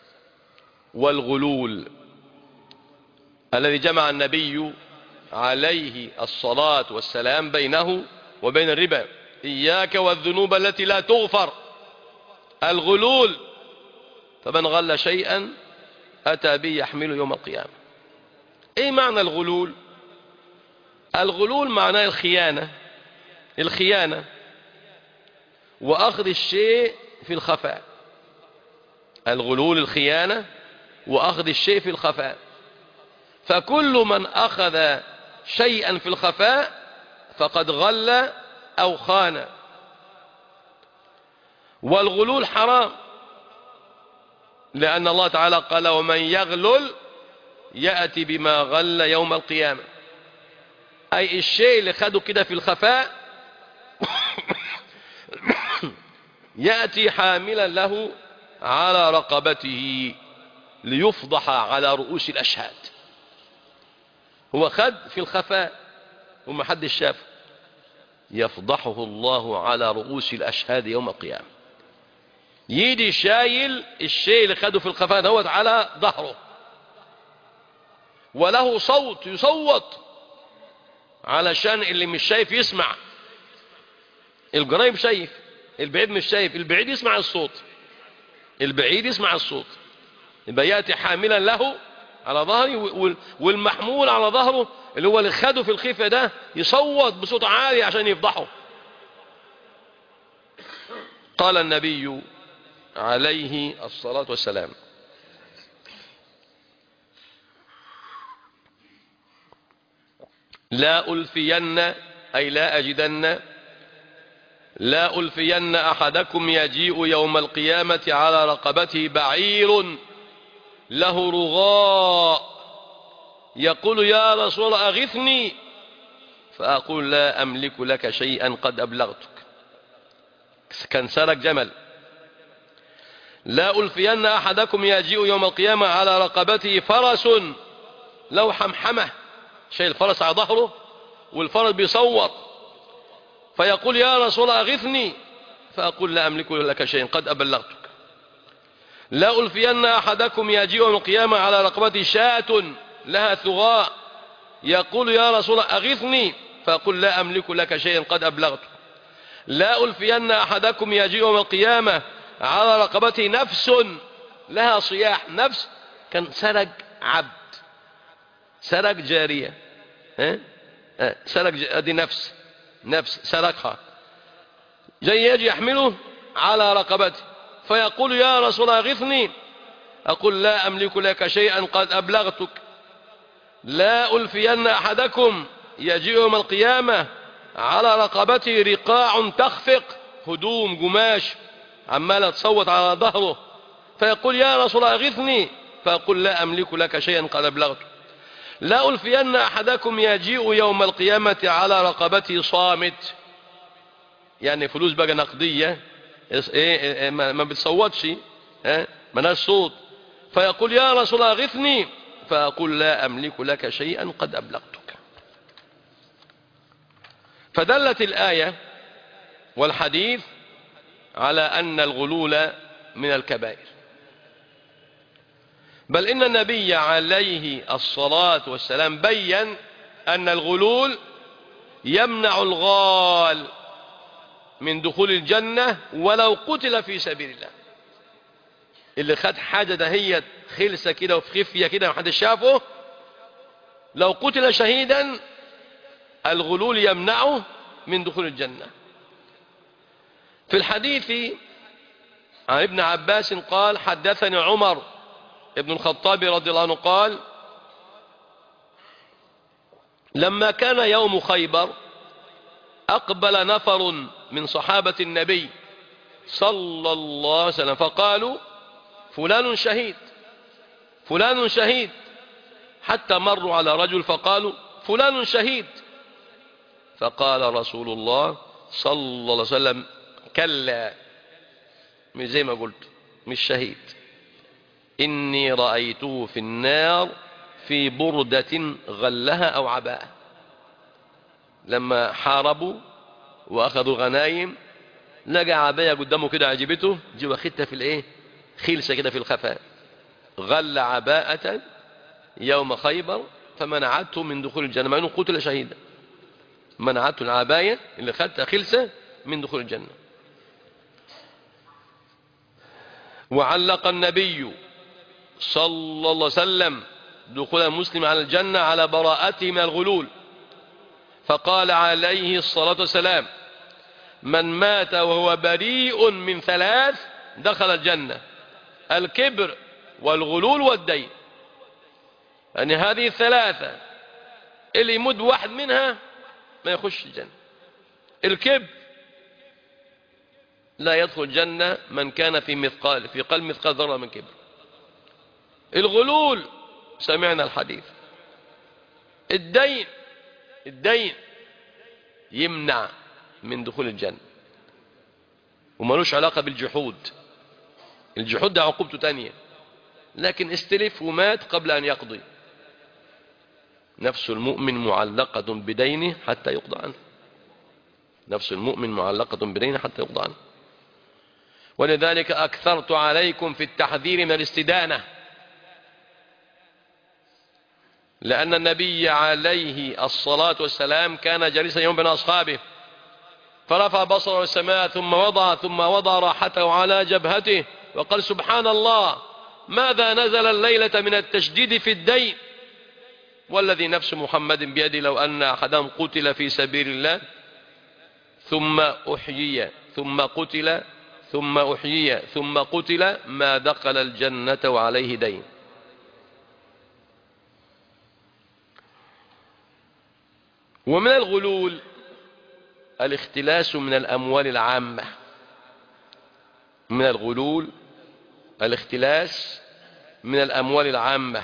والغلول الذي جمع النبي عليه الصلاة والسلام بينه وبين الربا. إياك والذنوب التي لا تغفر، الغلول. فمن غل شيئا أتى به يحمله يوم القيامة. إيه معنى الغلول؟ الغلول معناه الخيانة، الخيانة وأخذ الشيء في الخفاء. الغلول الخيانة وأخذ الشيء في الخفاء. فكل من أخذ شيئا في الخفاء فقد غل أو خان. والغلول حرام، لأن الله تعالى قال ومن يغلل يأتي بما غل يوم القيامة. أي الشيء اللي خده كده في الخفاء يأتي حاملا له على رقبته ليفضح على رؤوس الأشهاد. هو خد في الخفاء وما حد شاف، يفضحه الله على رؤوس الأشهاد يوم القيامة. يجي شايل الشيء اللي خده في الخفاء دوت على ظهره، وله صوت يصوت علشان اللي مش شايف يسمع. القريب شايف، البعيد مش شايف، البعيد يسمع الصوت، البعيد يسمع الصوت. يبقى يأتي حاملا له على ظهره، والمحمول على ظهره اللي هو اللي خده في الخفة ده يصوت بصوت عالي عشان يفضحه. قال النبي عليه الصلاة والسلام لا ألفين، أي لا أجدن، لا ألفين أحدكم يجيء يوم القيامة على رقبته بعير له رغاء يقول يا رسول الله أغثني، فأقول لا أملك لك شيئا قد أبلغتك. كان سرق جمل. لا ألفين أحدكم يجيء يوم القيامة على رقبته فرس له حمحمة، شيء الفرس على ظهره والفرس بيصوت، فيقول يا رسول الله أغثني، فأقول لا أملك لك شيئا قد أبلغتك. لا ألفين أحدكم يجيء يوم القيامة على رقبته شاة لها ثغاء يقول يا رسول الله أغثني، فأقول لا أملك لك شيئا قد أبلغتك. لا ألفين أحدكم يجيء يوم القيامة على رقبته نفس لها صياح. نفس كان سرق عبد، سرق جارية، ها؟ سرق دي نفس، نفس سرقها، جاي يجي يحمله على رقبته فيقول يا رسول الله أغثني، أقول لا أملك لك شيئا قد أبلغتك. لا ألفين أحدكم يجيء يوم القيامة على رقبته رقاع تخفق، هدوم قماش عمالة تصوت على ظهره، فيقول يا رسول الله أغثني، فأقول لا أملك لك شيئا قد أبلغتك. لا ألفين أحدكم يجيء يوم القيامة على رقبته صامت، يعني فلوس بقى نقدية إيه ما بتصوتش، مالهاش صوت، فيقول يا رسول الله أغثني، فأقول لا أملك لك شيئا قد أبلغتك. فدلت الآية والحديث على أن الغلول من الكبائر، بل إن النبي عليه الصلاة والسلام بيّن أن الغلول يمنع الغال من دخول الجنة ولو قتل في سبيل الله. اللي خد حاجة دهيت خلسة كده وفي خفية كده محدش شافه، لو قتل شهيدا الغلول يمنعه من دخول الجنة. في الحديث عن ابن عباس قال حدثني عمر ابن الخطاب رضي الله عنه قال لما كان يوم خيبر أقبل نفر من صحابة النبي صلى الله عليه وسلم فقالوا فلان شهيد فلان شهيد، حتى مروا على رجل فقالوا فلان شهيد، فقال رسول الله صلى الله عليه وسلم كلا، مش زي ما قلت، مش شهيد، إني رأيته في النار في بردة غلها أو عباءة. لما حاربوا وأخذوا غنايم لقى عباية قدامه كده عجبته، جي واخدها في الايه، خلسة كده في الخفاء، غل عباءة يوم خيبر فمنعته من دخول الجنة، مع انه قتل شهيدا، منعته العباية اللي خدتها خلسة من دخول الجنة. وعلق النبي صلى الله عليه وسلم دخول المسلم على الجنة على براءته من الغلول، فقال عليه الصلاة والسلام من مات وهو بريء من ثلاث دخل الجنة، الكبر والغلول والدين. يعني هذه الثلاثة اللي يمد واحد منها ما يخش الجنة. الكبر لا يدخل الجنة من كان في مثقال في قلب مثقال ذرة من كبر. الغلول سمعنا الحديث. الدين الدين يمنع من دخول الجنة ومالوش علاقة بالجحود، الجحود ده عقوبته تانية، لكن استلف ومات قبل أن يقضي. نفس المؤمن معلقة بدينه حتى يقضى عنه، نفس المؤمن معلقة بدينه حتى يقضى عنه. ولذلك أكثرت عليكم في التحذير من الاستدانة، لأن النبي عليه الصلاة والسلام كان جالسا يوم بين أصحابه فرفع بصره السماء ثم وضع ثم وضع راحته على جبهته وقال سبحان الله ماذا نزل الليلة من التشديد في الدين، والذي نفس محمد بيده لو أن أحدهم قتل في سبيل الله ثم أحيي ثم قتل ثم أحيي ثم قتل ما دخل الجنة وعليه دين. ومن الغلول الاختلاس من الأموال العامة، من الغلول الاختلاس من الأموال العامة.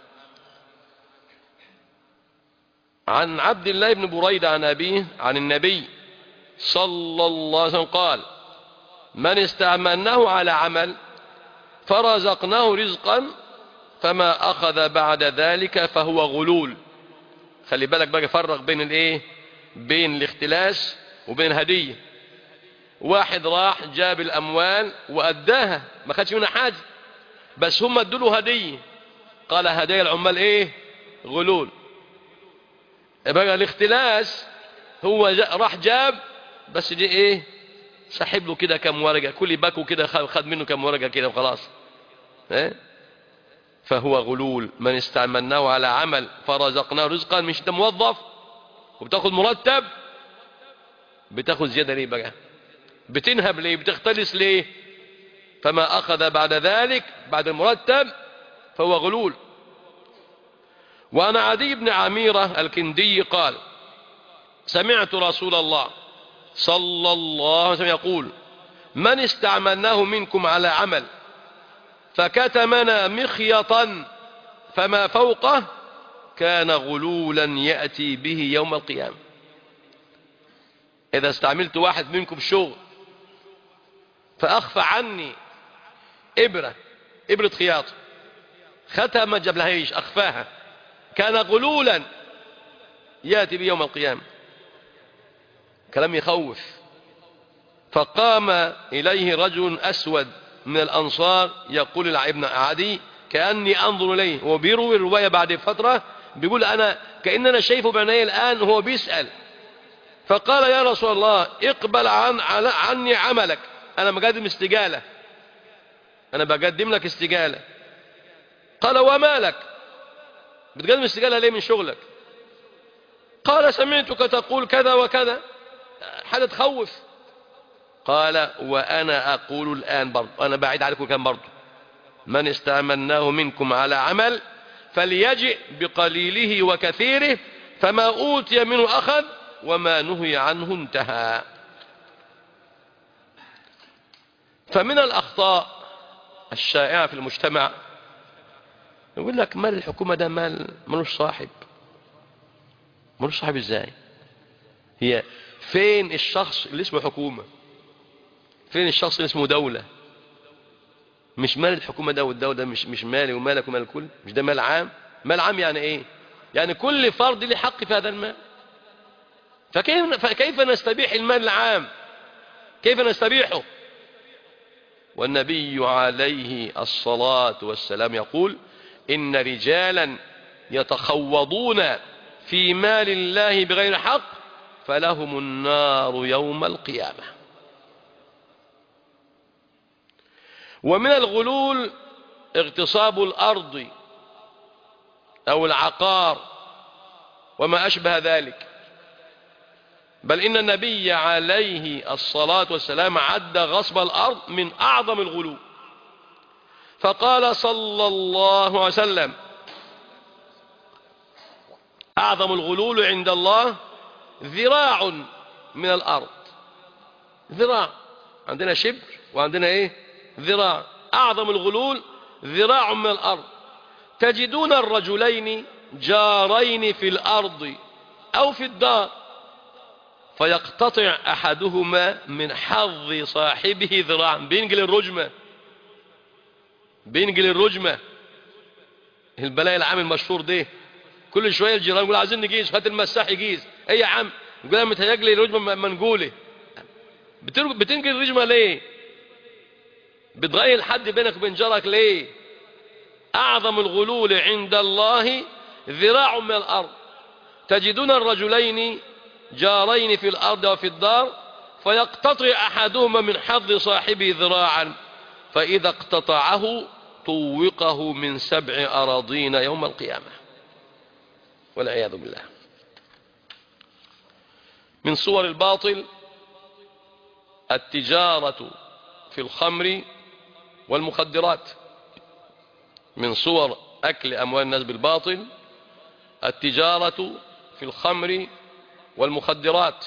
عن عبد الله بن بريدة عن أبيه عن النبي صلى الله عليه وسلم قال من استعملناه على عمل فرزقناه رزقا فما أخذ بعد ذلك فهو غلول. خلي بالك بقى، فرق بين الايه، بين الاختلاس وبين الهدية. واحد راح جاب الأموال وأداها ما خدش منها حاجة، بس هم ادوا له هدية، قال هدايا العمال ايه، غلول. بقى الاختلاس هو جا راح جاب بس دي ايه، سحب له كده كم ورقة، كل باكو كده خد منه كم ورقة كده وخلاص، ايه، فهو غلول. من استعملناه على عمل فرزقناه رزقا، مش انت موظف وبتاخد مرتب، بتاخد زيادة ليه بقى، بتنهب ليه، بتختلس ليه؟ فما أخذ بعد ذلك بعد المرتب فهو غلول. وأنا عدي بن عميرة الكندي قال سمعت رسول الله صلى الله عليه وسلم يقول من استعملناه منكم على عمل فكتمنا مخيطا فما فوقه كان غلولا يأتي به يوم القيامة. إذا استعملت واحد منكم شغل فأخفى عني إبرة إبرة خياط، ختم ما جابلهاش أخفاها، كان غلولا يأتي به يوم القيامة. كلام يخوف. فقام إليه رجل أسود من الأنصار يقول لابن عدي كأني أنظر إليه، وبيروي الرواية بعد فترة بيقول أنا كأننا شايفه بعيني الآن وهو بيسأل، فقال يا رسول الله اقبل عن عني عملك، أنا مقدم استقالة، أنا بقدم لك استقالة. قال وما لك؟ بتقدم استقالة ليه من شغلك؟ قال سمعتك تقول كذا وكذا، حاجة تخوف. قال وأنا أقول الآن برضه، أنا بعيد عليكم كان برضه، من استأمناه منكم على عمل فليجئ بقليله وكثيره، فما أوتي منه أخذ وما نهي عنه انتهى. فمن الأخطاء الشائعة في المجتمع يقول لك مال الحكومة ده مال ملوش صاحب. ملوش صاحب ازاي؟ هي فين الشخص اللي اسمه حكومة؟ فين الشخص اللي اسمه دولة؟ مش مال الحكومة ده والدولة ده مش مش مالي ومالك ومال الكل؟ مش ده مال عام؟ مال عام يعني ايه؟ يعني كل فرد له حق في هذا المال. فكيف فكيف نستبيح المال العام؟ كيف نستبيحه؟ والنبي عليه الصلاة والسلام يقول إن رجالا يتخوضون في مال الله بغير حق فلهم النار يوم القيامة. ومن الغلول اغتصاب الأرض أو العقار وما أشبه ذلك، بل إن النبي عليه الصلاة والسلام عد غصب الأرض من أعظم الغلو، فقال صلى الله عليه وسلم أعظم الغلول عند الله ذراع من الأرض. ذراع، عندنا شبر وعندنا إيه؟ ذراع. أعظم الغلول ذراع من الأرض. تجدون الرجلين جارين في الأرض أو في الدار فيقتطع أحدهما من حظ صاحبه ذراعا. بينقل الرجمة، بينقل الرجمة. البلاء العام المشهور ده كل شوية الجيران يقول عايزين نجيز، هات المساح يجيز. ايه يا عم؟ يقول انا متهيألي الرجمة منقولة. بتنقل الرجمة ليه؟ بتغير الحد بينك وبين جارك ليه؟ أعظم الغلول عند الله ذراع من الأرض. تجدون الرجلين جارين في الأرض وفي الدار فيقتطع أحدهما من حظ صاحبه ذراعا فإذا اقتطعه طوقه من سبع أراضين يوم القيامة والعياذ بالله. من صور الباطل التجارة في الخمر والمخدرات. من صور أكل أموال الناس بالباطل التجارة في الخمر والمخدرات.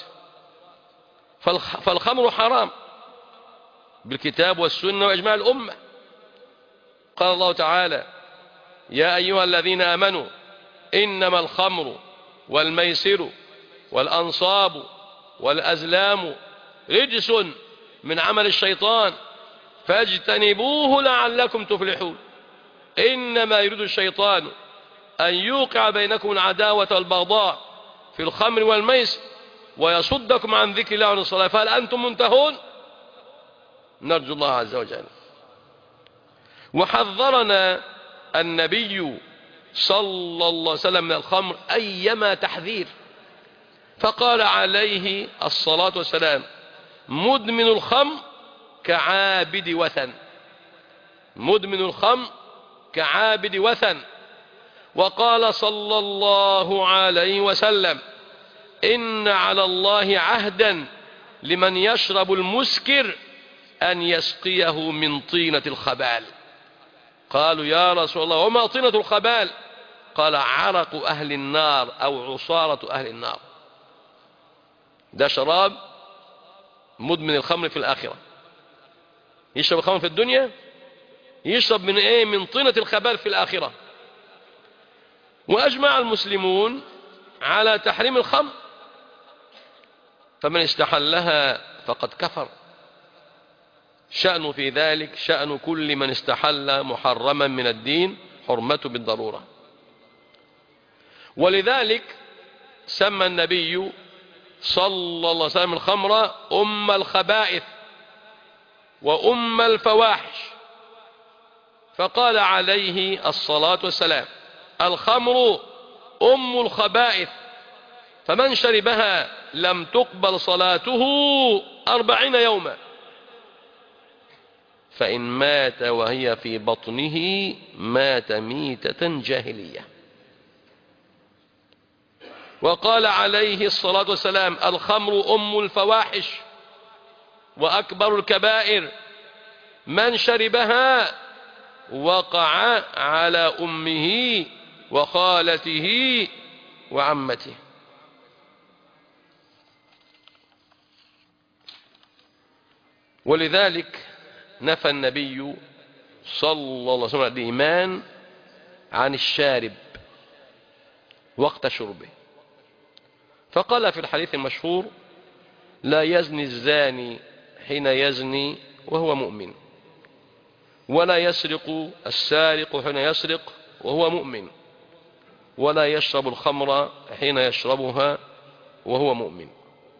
فالخمر حرام بالكتاب والسنة وإجماع الأمة. قال الله تعالى يا أيها الذين آمنوا إنما الخمر والميسر والأنصاب والأزلام رجس من عمل الشيطان فاجتنبوه لعلكم تفلحون. إنما يريد الشيطان أن يوقع بينكم العداوة والبغضاء في الخمر والميسر ويصدكم عن ذكر الله وعن الصلاة فهل أنتم منتهون؟ نرجو الله عز وجل. وحذرنا النبي صلى الله عليه وسلم من الخمر أيما تحذير، فقال عليه الصلاة والسلام مدمن الخمر كعابد وثن. مدمن الخمر كعابد وثن. وقال صلى الله عليه وسلم إن على الله عهدا لمن يشرب المسكر أن يسقيه من طينة الخبال. قالوا يا رسول الله وما طينة الخبال؟ قال عرق أهل النار أو عصارة أهل النار. ده شراب مدمن الخمر في الآخرة. يشرب الخمر في الدنيا، يشرب من ايه؟ من طينة الخبال في الآخرة. وأجمع المسلمون على تحريم الخمر، فمن استحلها فقد كفر. شأن في ذلك شأن كل من استحل محرما من الدين حرمته بالضرورة. ولذلك سمى النبي صلى الله عليه وسلم الخمر أم الخبائث وأم الفواحش، فقال عليه الصلاة والسلام الخمر أم الخبائث فمن شربها لم تقبل صلاته أربعين يوما. فإن مات وهي في بطنه مات ميتة جاهلية. وقال عليه الصلاة والسلام: الخمر أم الفواحش وأكبر الكبائر، من شربها وقع على أمه وخالته وعمته. ولذلك نفى النبي صلى الله عليه وسلم الإيمان عن الشارب وقت شربه، فقال في الحديث المشهور: لا يزني الزاني حين يزني وهو مؤمن، ولا يسرق السارق حين يسرق وهو مؤمن، ولا يشرب الخمر حين يشربها وهو مؤمن.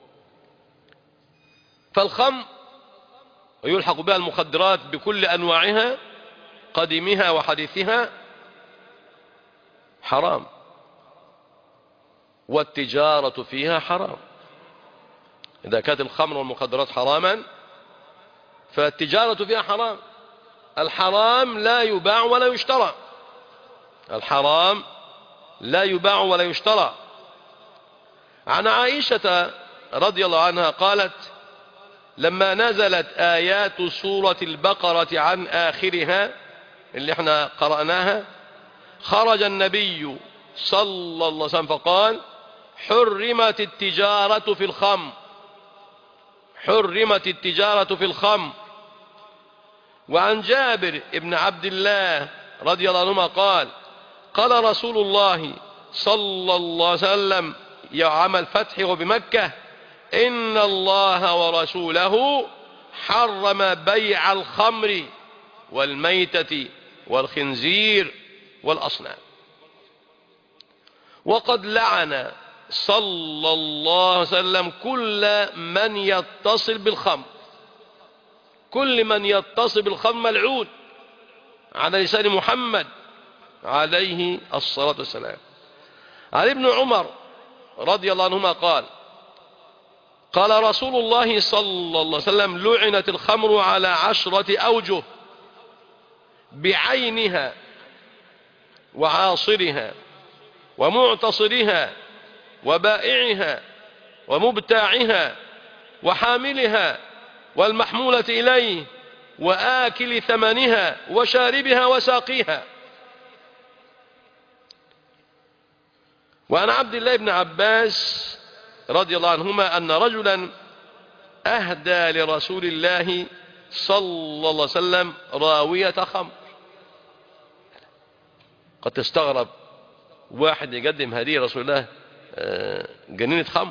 فالخمر ويلحق بها المخدرات بكل أنواعها قديمها وحديثها حرام، والتجارة فيها حرام. إذا كانت الخمر والمخدرات حراما فالتجارة فيها حرام. الحرام لا يباع ولا يشترى، الحرام لا يباع ولا يشترى. عن عائشة رضي الله عنها قالت: لما نزلت آيات سورة البقرة عن آخرها اللي احنا قرأناها، خرج النبي صلى الله عليه وسلم فقال: حرمت التجارة في الخمر، حرمت التجارة في الخمر. وعن جابر بن عبد الله رضي الله عنهما قال: قال رسول الله صلى الله عليه وسلم يوم الفتح وبمكة: إن الله ورسوله حرم بيع الخمر والميتة والخنزير والأصنام. وقد لعن صلى الله عليه وسلم كل من يتصل بالخمر، كل من يتصل بالخمر ملعون على لسان محمد عليه الصلاة والسلام. عن ابن عمر رضي الله عنهما قال: قال رسول الله صلى الله عليه وسلم: لعنت الخمر على عشرة أوجه: بعينها وعاصرها ومعتصرها وبائعها ومبتاعها وحاملها والمحمولة إليه وآكل ثمنها وشاربها وساقيها. وعن عبد الله بن عباس رضي الله عنهما أن رجلا أهدى لرسول الله صلى الله عليه وسلم راوية خمر. قد تستغرب واحد يقدم هدية رسول الله جنينة خمر.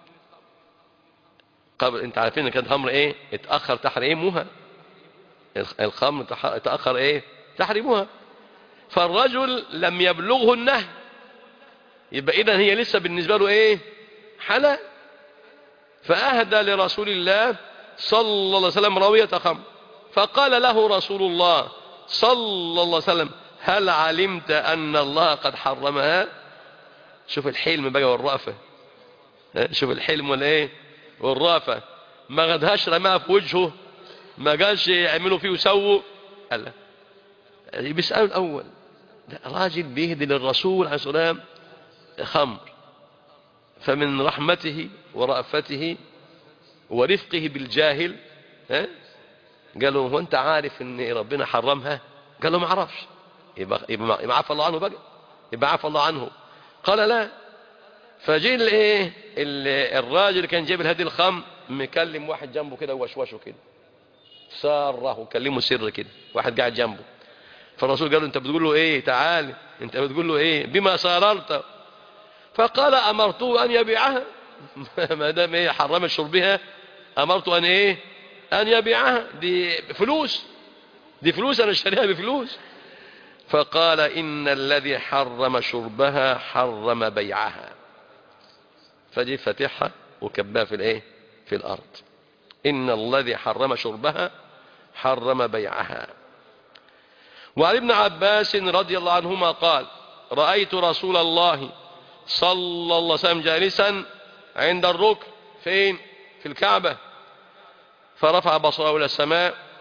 قبل انت عارفين ان كانت خمر ايه؟ اتأخر تحريمها، الخمر اتأخر ايه؟ تحريمها. فالرجل لم يبلغه النهي، يبقى اذا هي لسه بالنسبة له ايه؟ حلال. فأهدى لرسول الله صلى الله عليه وسلم راوية خمر، فقال له رسول الله صلى الله عليه وسلم: هل علمت أن الله قد حرمها؟ شوف الحلم بقى والرأفة، شوف الحلم والايه والرأفة. ما غدهاش رماها في وجهه، ما قالش يعملوا فيه وسووا، قال لا، بيسألوا الأول. ده راجل بيهدي للرسول عليه الصلاة والسلام خمر، فمن رحمته ورأفته ورفقه بالجاهل ها قالوا: هو انت عارف ان ربنا حرمها؟ قال له: ما اعرفش. يبقى يبقى عفى الله عنه بقى، يبقى عفى الله عنه. قال: لا. فجي الايه الراجل اللي كان جايب الهدي الخمر مكلم واحد جنبه كده ووشوشه كده، ساره وكلمه سر كده، واحد قاعد جنبه. فالرسول قال له: انت بتقول له ايه؟ تعال، انت بتقول له ايه؟ بما ساررت؟ فقال: امرته ان يبيعها. ما دام ايه حرمت شربها امرت ان ايه ان يبيعها، دي فلوس، دي فلوس انا اشتريها بفلوس. فقال: ان الذي حرم شربها حرم بيعها. فجي فتحها وكبها في الايه في الارض. ان الذي حرم شربها حرم بيعها. وعن ابن عباس رضي الله عنهما قال: رأيت رسول الله صلى الله عليه وسلم جالسا عند الركن، فين؟ في الكعبة، فرفع بصره إلى السماء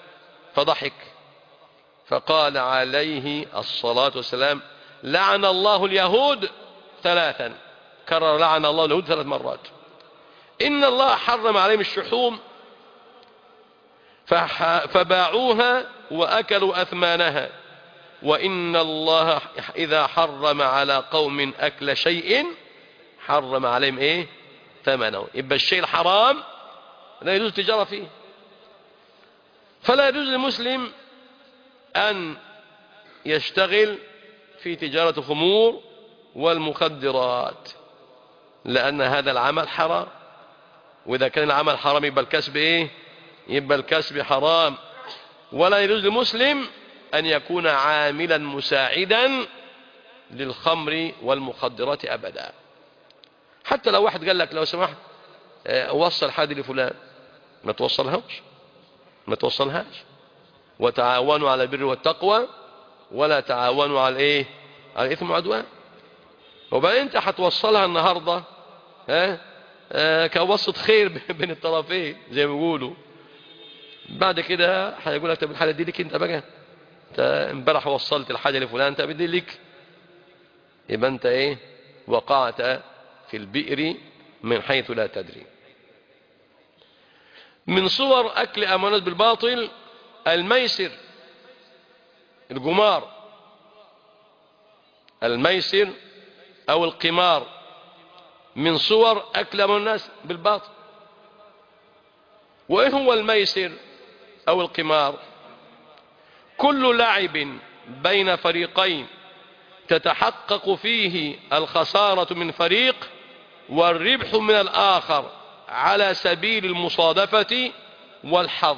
فضحك فقال عليه الصلاة والسلام لعن الله اليهود ثلاثا، كرر لعن الله اليهود ثلاث مرات. إن الله حرم عليهم الشحوم فباعوها وأكلوا أثمانها، وإن الله إذا حرم على قوم أكل شيء حرم عليهم إيه؟ ثمنه. يبقى الشيء الحرام لا يجوز التجارة فيه. فلا يجوز للمسلم أن يشتغل في تجارة الخمور والمخدرات، لأن هذا العمل حرام، وإذا كان العمل حرام يبقى الكسب إيه؟ يبقى الكسب حرام. ولا يجوز للمسلم أن يكون عاملا مساعدا للخمر والمخدرات أبدا. حتى لو واحد قال لك لو سمحت وصل حادي لفلان، ما توصلهاش ما توصلهاش وتعاونوا على البر والتقوى ولا تعاونوا على ايه؟ على الاثم والعدوان. وبقى انت هتوصلها النهارده ها آه كوسط خير بين الطرفين زي ما بيقولوا، بعد كده هيقول لك طب الحاله دي ليك انت بقى، انت امبارح وصلت الحاجه لفلان، طب دي ليك، يبقى انت ايه؟ وقعت في البئر من حيث لا تدري. من صور أكل أموال بالباطل الميسر، القمار، الميسر أو القمار من صور أكل أموال الناس بالباطل. وإيه هو الميسر أو القمار؟ كل لعب بين فريقين تتحقق فيه الخسارة من فريق والربح من الآخر على سبيل المصادفة والحظ.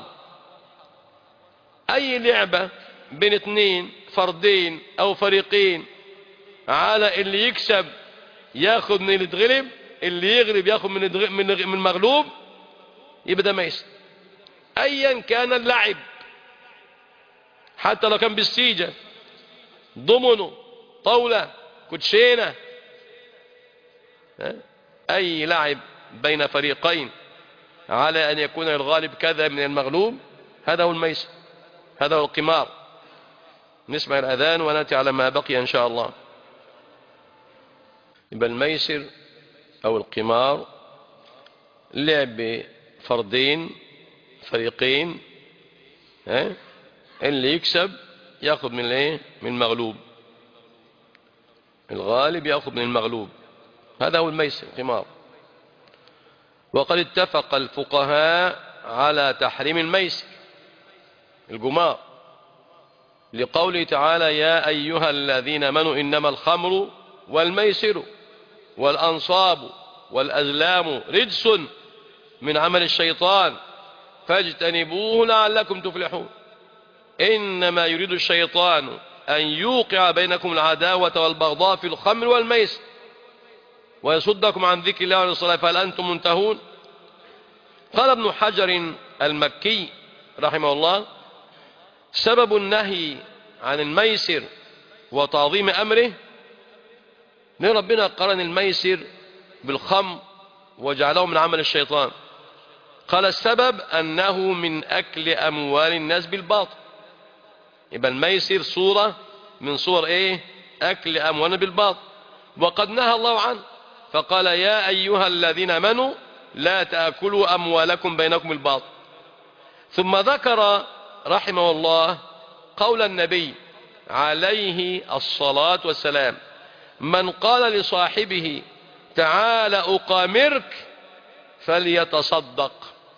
أي لعبة بين اثنين فردين أو فريقين على اللي يكسب ياخد من اللي يتغلب، اللي يغلب ياخد من من المغلوب، يبقى ده ميسر أيا كان اللعب، حتى لو كان بالسيجة، ضمنه، طاولة، كوتشينة، أي لعب بين فريقين على أن يكون الغالب كذا من المغلوب، هذا هو الميسر، هذا هو القمار. نسمع الأذان ونأتي على ما بقي إن شاء الله. يبقى الميسر أو القمار لعب فردين فريقين، ها اللي يكسب يأخذ من الايه؟ من المغلوب، الغالب يأخذ من المغلوب، هذا هو الميسر القمار. وقد اتفق الفقهاء على تحريم الميسر القمار لقوله تعالى يا أيها الذين آمنوا إنما الخمر والميسر والأنصاب والأزلام رجس من عمل الشيطان فاجتنبوه لعلكم تفلحون. إنما يريد الشيطان أن يوقع بينكم العداوة والبغضاء في الخمر والميسر ويصدكم عن ذكر الله وعن الصلاة فهل أنتم منتهون. قال ابن حجر المكي رحمه الله سبب النهي عن الميسر وتعظيم أمره ان ربنا قرن الميسر بالخمر وجعله من عمل الشيطان. قال السبب أنه من أكل أموال الناس بالباطل. يبقى الميسر صورة من صور إيه؟ أكل أموال بالباطل، وقد نهى الله عنه فقال يا أيها الذين آمنوا لا تأكلوا أموالكم بينكم بالباطل. ثم ذكر رحمه الله قول النبي عليه الصلاة والسلام من قال لصاحبه تعال أقامرك فليتصدق.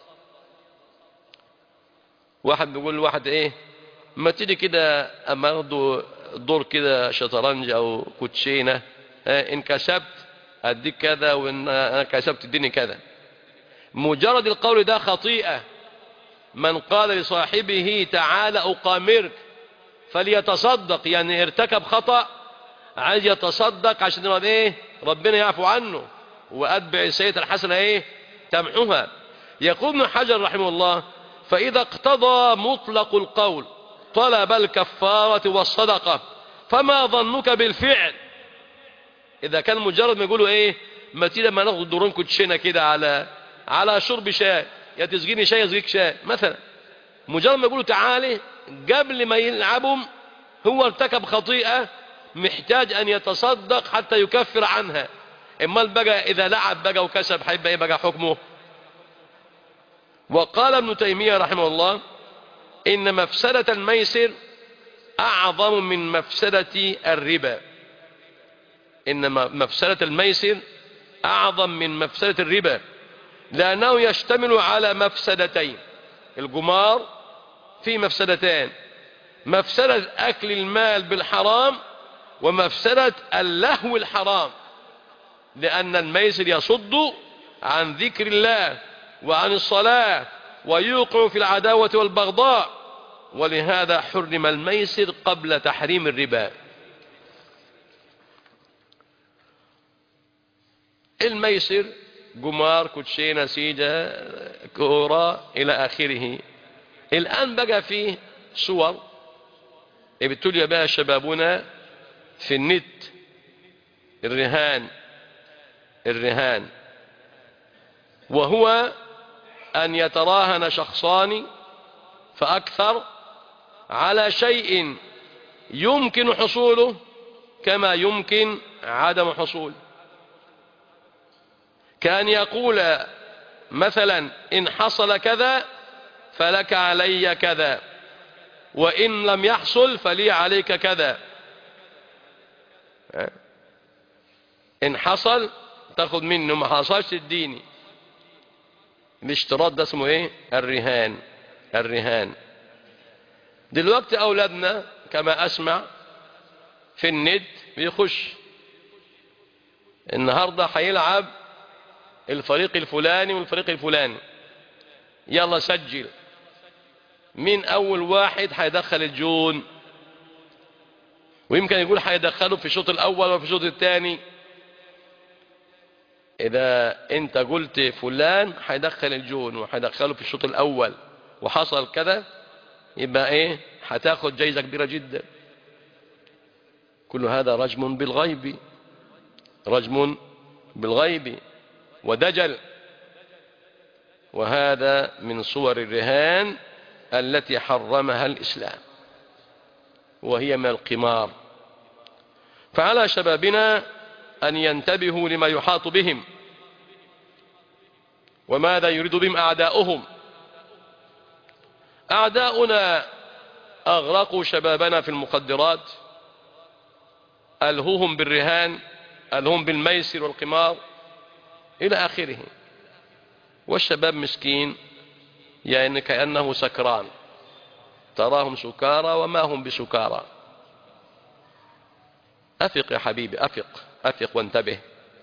واحد بيقول لواحد ايه ما تيجي كده اما اخدوا دور كده شطرنج او كوتشينه، ان كسبت اديك كذا وان انا كسبت اديني كذا. مجرد القول ده خطيئة. من قال لصاحبه تعال أقامرك فليتصدق يعني ارتكب خطأ عايز يتصدق عشان ايه ربنا يعفو عنه وأتبع السيئة الحسنة ايه تمحوها. يقول ابن حجر رحمه الله فإذا اقتضى مطلق القول طلب الكفارة والصدقة فما ظنك بالفعل. إذا كان مجرد ما يقولوا ايه ما تيجي ما ناخد دورين كوتشينه كده على على شرب شاي، يا تسقيني شاي يسقيك شاي مثلا، مجرد ما يقولوا تعالي قبل ما يلعبهم هو ارتكب خطيئة محتاج أن يتصدق حتى يكفر عنها. إما بقى إذا لعب بقى وكسب حيبقى إيه بقى حكمه؟ وقال ابن تيمية رحمه الله إن مفسدة الميسر أعظم من مفسدة الربا. إن مفسدة الميسر أعظم من مفسدة الربا لأنه يشتمل على مفسدتين. القمار فيه مفسدتان: مفسدة أكل المال بالحرام ومفسدة اللهو الحرام، لأن الميسر يصد عن ذكر الله وعن الصلاة ويوقع في العداوة والبغضاء، ولهذا حرم الميسر قبل تحريم الربا. الميسر قمار، كوتشينة، سيجة، كورة إلى آخره. الآن بقى فيه صور ابتلي بها شبابنا في النت: الرهان. الرهان وهو أن يتراهن شخصان فأكثر على شيء يمكن حصوله كما يمكن عدم حصوله. كان يقول مثلا إن حصل كذا فلك علي كذا، وإن لم يحصل فلي عليك كذا. إن حصل تاخذ منه، ما حصلش تديني. الاشتراط ده اسمه ايه؟ الرهان. الرهان. دلوقتي أولادنا كما أسمع في النت بيخش النهاردة هيلعب الفريق الفلاني والفريق الفلاني، يلا سجل مين أول واحد هيدخل الجون، ويمكن يقول هيدخله في الشوط الأول وفي الشوط الثاني. إذا أنت قلت فلان هيدخل الجون وهيدخله في الشوط الأول وحصل كذا، يبقى إيه؟ هتاخد جايزة كبيرة جدا. كل هذا رجم بالغيب، رجم بالغيب ودجل. وهذا من صور الرهان التي حرمها الإسلام، وهي من القمار. فعلى شبابنا أن ينتبهوا لما يحاط بهم وماذا يريد بهم أعداؤهم. أعداؤنا أغرقوا شبابنا في المخدرات، ألهوهم بالرهان، ألهوهم بالميسر والقمار إلى آخره. والشباب مسكين يعني كأنه سكران، تراهم سكارى وما هم بسكارى. أفق يا حبيبي، أفق أفق وانتبه.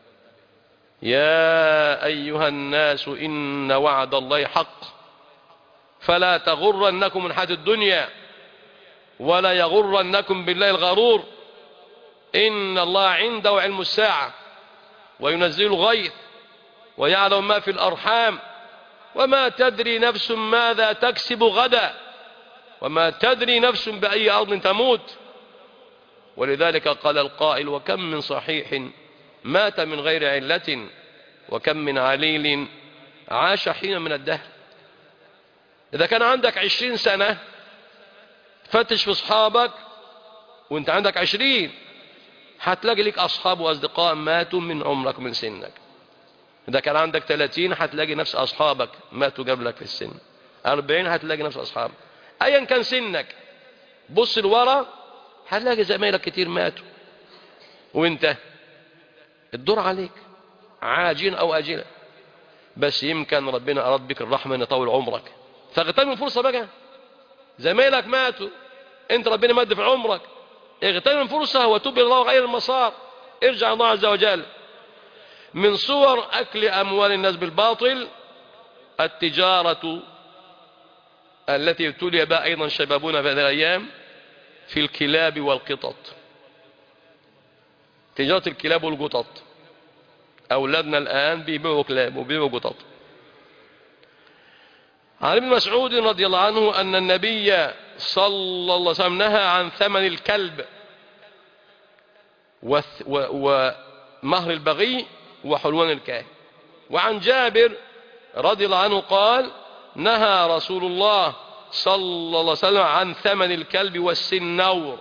يا أيها الناس إن وعد الله حق فلا تغرنكم من حياة الدنيا ولا يغرنكم بالله الغرور. إن الله عنده علم الساعة وينزل الغيث ويعلم ما في الأرحام وما تدري نفس ماذا تكسب غدا وما تدري نفس بأي أرض تموت. ولذلك قال القائل: وكم من صحيح مات من غير علة وكم من عليل عاش حين من الدهر. إذا كان عندك عشرين سنة فتش في أصحابك وانت عندك عشرين، هتلاقي لك أصحاب وأصدقاء ماتوا من عمرك من سنك. إذا كان عندك ثلاثين هتلاقي نفس أصحابك ماتوا قبلك في السن. أربعين هتلاقي نفس أصحابك. أيا كان سنك بص لورا هتلاقي زمايلك كتير ماتوا، وانت الدور عليك عاجلا أو آجلا. بس يمكن ربنا أراد بك الرحمة أن يطول عمرك، فاغتنم الفرصة بقى. زمايلك ماتوا، انت ربنا مد في عمرك، اغتنم الفرصة وتوب إلى الله غير المسار، ارجع الله عز وجل. من صور أكل أموال الناس بالباطل التجارة التي ابتلي بها أيضا شبابنا في هذه الأيام في الكلاب والقطط. تجارة الكلاب والقطط، أولادنا الآن بيبيعوا كلاب وبيبيعوا قطط. عن ابن مسعود رضي الله عنه أن النبي صلى الله عليه وسلم نهى عن ثمن الكلب ومهر البغي وحلوان الكاهن. وعن جابر رضي الله عنه قال: نهى رسول الله صلى الله عليه وسلم عن ثمن الكلب والسنور.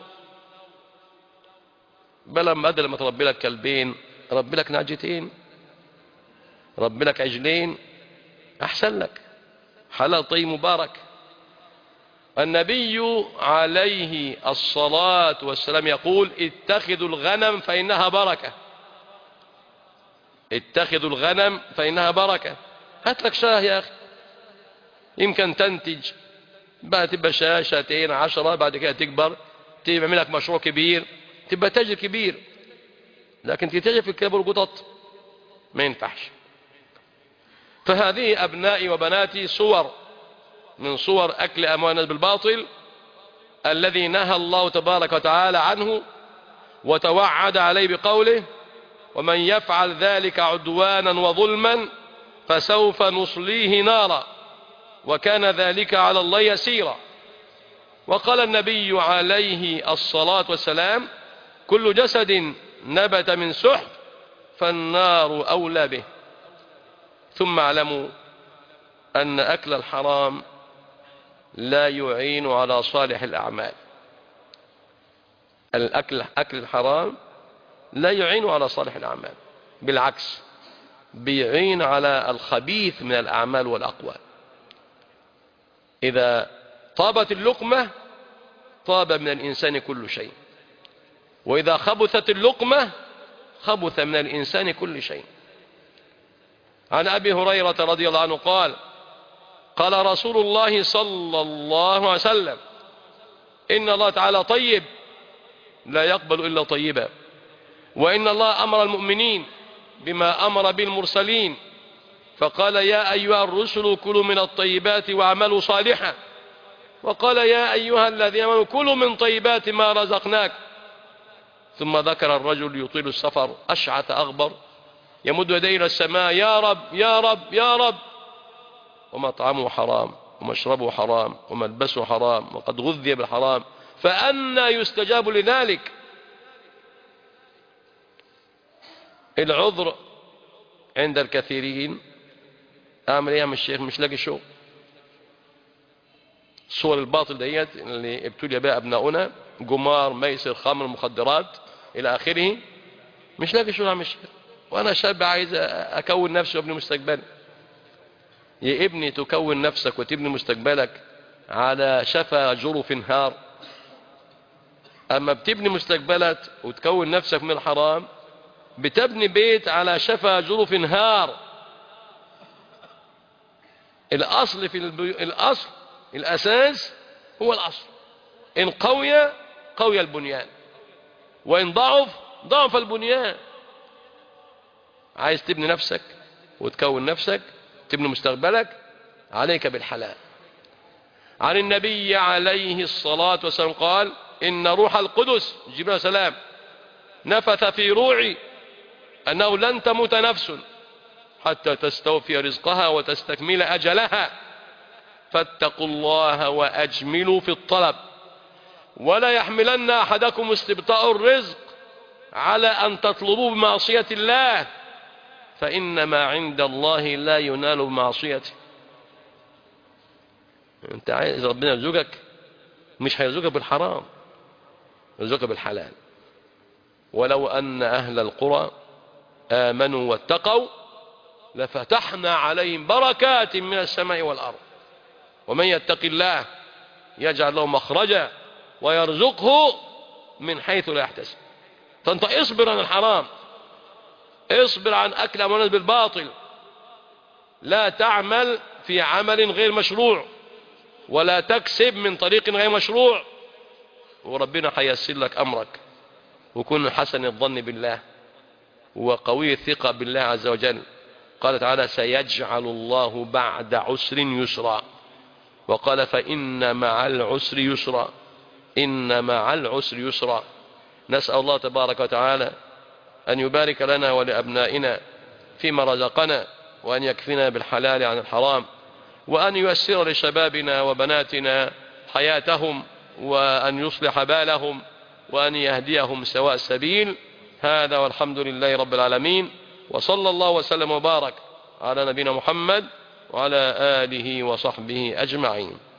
بل لما بدل ما تربي لك كلبين ربي لك نعجتين، ربي لك عجلين، أحسن لك، حلال طيب مبارك. النبي عليه الصلاة والسلام يقول اتخذوا الغنم فإنها بركة، اتخذوا الغنم فإنها بركة. هات لك شاه يا أخي، يمكن تنتج بقى، تبقى شاه شاتين عشرة، بعد كده تكبر تعمل لك مشروع كبير، تبقى تاجر كبير. لكن تتاجر في الكلاب والقطط ما ينفعش. فهذه أبنائي وبناتي صور من صور أكل أموال الناس بالباطل الذي نهى الله تبارك وتعالى عنه وتوعد عليه بقوله: ومن يفعل ذلك عدوانا وظلما فسوف نصليه نارا وكان ذلك على الله يسيرا. وقال النبي عليه الصلاة والسلام: كل جسد نبت من سحت فالنار أولى به. ثم اعلموا أن أكل الحرام لا يعين على صالح الأعمال. الأكل أكل الحرام لا يعين على صالح الأعمال، بالعكس بيعين على الخبيث من الأعمال والأقوال. إذا طابت اللقمة طاب من الإنسان كل شيء، وإذا خبثت اللقمة خبث من الإنسان كل شيء. عن أبي هريرة رضي الله عنه قال: قال رسول الله صلى الله عليه وسلم: إن الله تعالى طيب لا يقبل إلا طيبا، وإن الله أمر المؤمنين بما أمر بالمرسلين فقال: يا أيها الرسل كلوا من الطيبات واعملوا صالحا، وقال: يا أيها الذين آمنوا كلوا من طيبات ما رزقناك. ثم ذكر الرجل يطيل السفر أشعث أغبر يمد يديه إلى السماء: يا رب يا رب يا رب، ومطعمه حرام ومشربه حرام وملبسه حرام وقد غذي بالحرام، فأنى يستجاب لذلك؟ العذر عند الكثيرين: أعمل إيه يا الشيخ مش لاقي شغل. صور الباطل ديت اللي ابتلي بها أبناؤنا، قمار ميسر خمر مخدرات إلى آخره، مش لاقي شغل يا عم الشيخ، وأنا شاب عايز أكون نفسي وابني مستقبلي. يا ابني تكون نفسك وتبني مستقبلك على شفا جرف نهار، أما بتبني مستقبلك وتكون نفسك من الحرام بتبني بيت على شفا جرف نهار. الأصل في البي... الأصل الأساس هو الأصل، إن قوي قوي البنيان، وإن ضعف ضعف البنيان. عايز تبني نفسك وتكون نفسك تبني مستقبلك، عليك بالحلال. عن النبي عليه الصلاة والسلام قال: إن روح القدس جبريل السلام نفث في روعي أنه لن تموت نفس حتى تستوفي رزقها وتستكمل أجلها، فاتقوا الله وأجملوا في الطلب، ولا يحملن أحدكم استبطاء الرزق على أن تطلبوا بمعصية الله، فإنما عند الله لا ينال بمعصيته. أنت عايز ربنا يرزقك، مش هيرزقك بالحرام، يرزقك بالحلال. ولو أن أهل القرى آمنوا واتقوا لفتحنا عليهم بركات من السماء والأرض، ومن يتق الله يجعل له مخرجا ويرزقه من حيث لا يحتسب. فأنت اصبر عن الحرام، اصبر عن أكل أموال الناس بالباطل، لا تعمل في عمل غير مشروع، ولا تكسب من طريق غير مشروع، وربنا هيسر لك أمرك. وكن حسن الظن بالله وقوي الثقة بالله عز وجل. قال تعالى: سيجعل الله بعد عسر يسرا، وقال: فإن مع العسر يسرا، إن مع العسر يسرا. نسأل الله تبارك وتعالى أن يبارك لنا ولأبنائنا فيما رزقنا، وأن يكفنا بالحلال عن الحرام، وأن ييسر لشبابنا وبناتنا حياتهم، وأن يصلح بالهم، وأن يهديهم سواء السبيل. هذا والحمد لله رب العالمين، وصلى الله وسلم وبارك على نبينا محمد وعلى آله وصحبه أجمعين.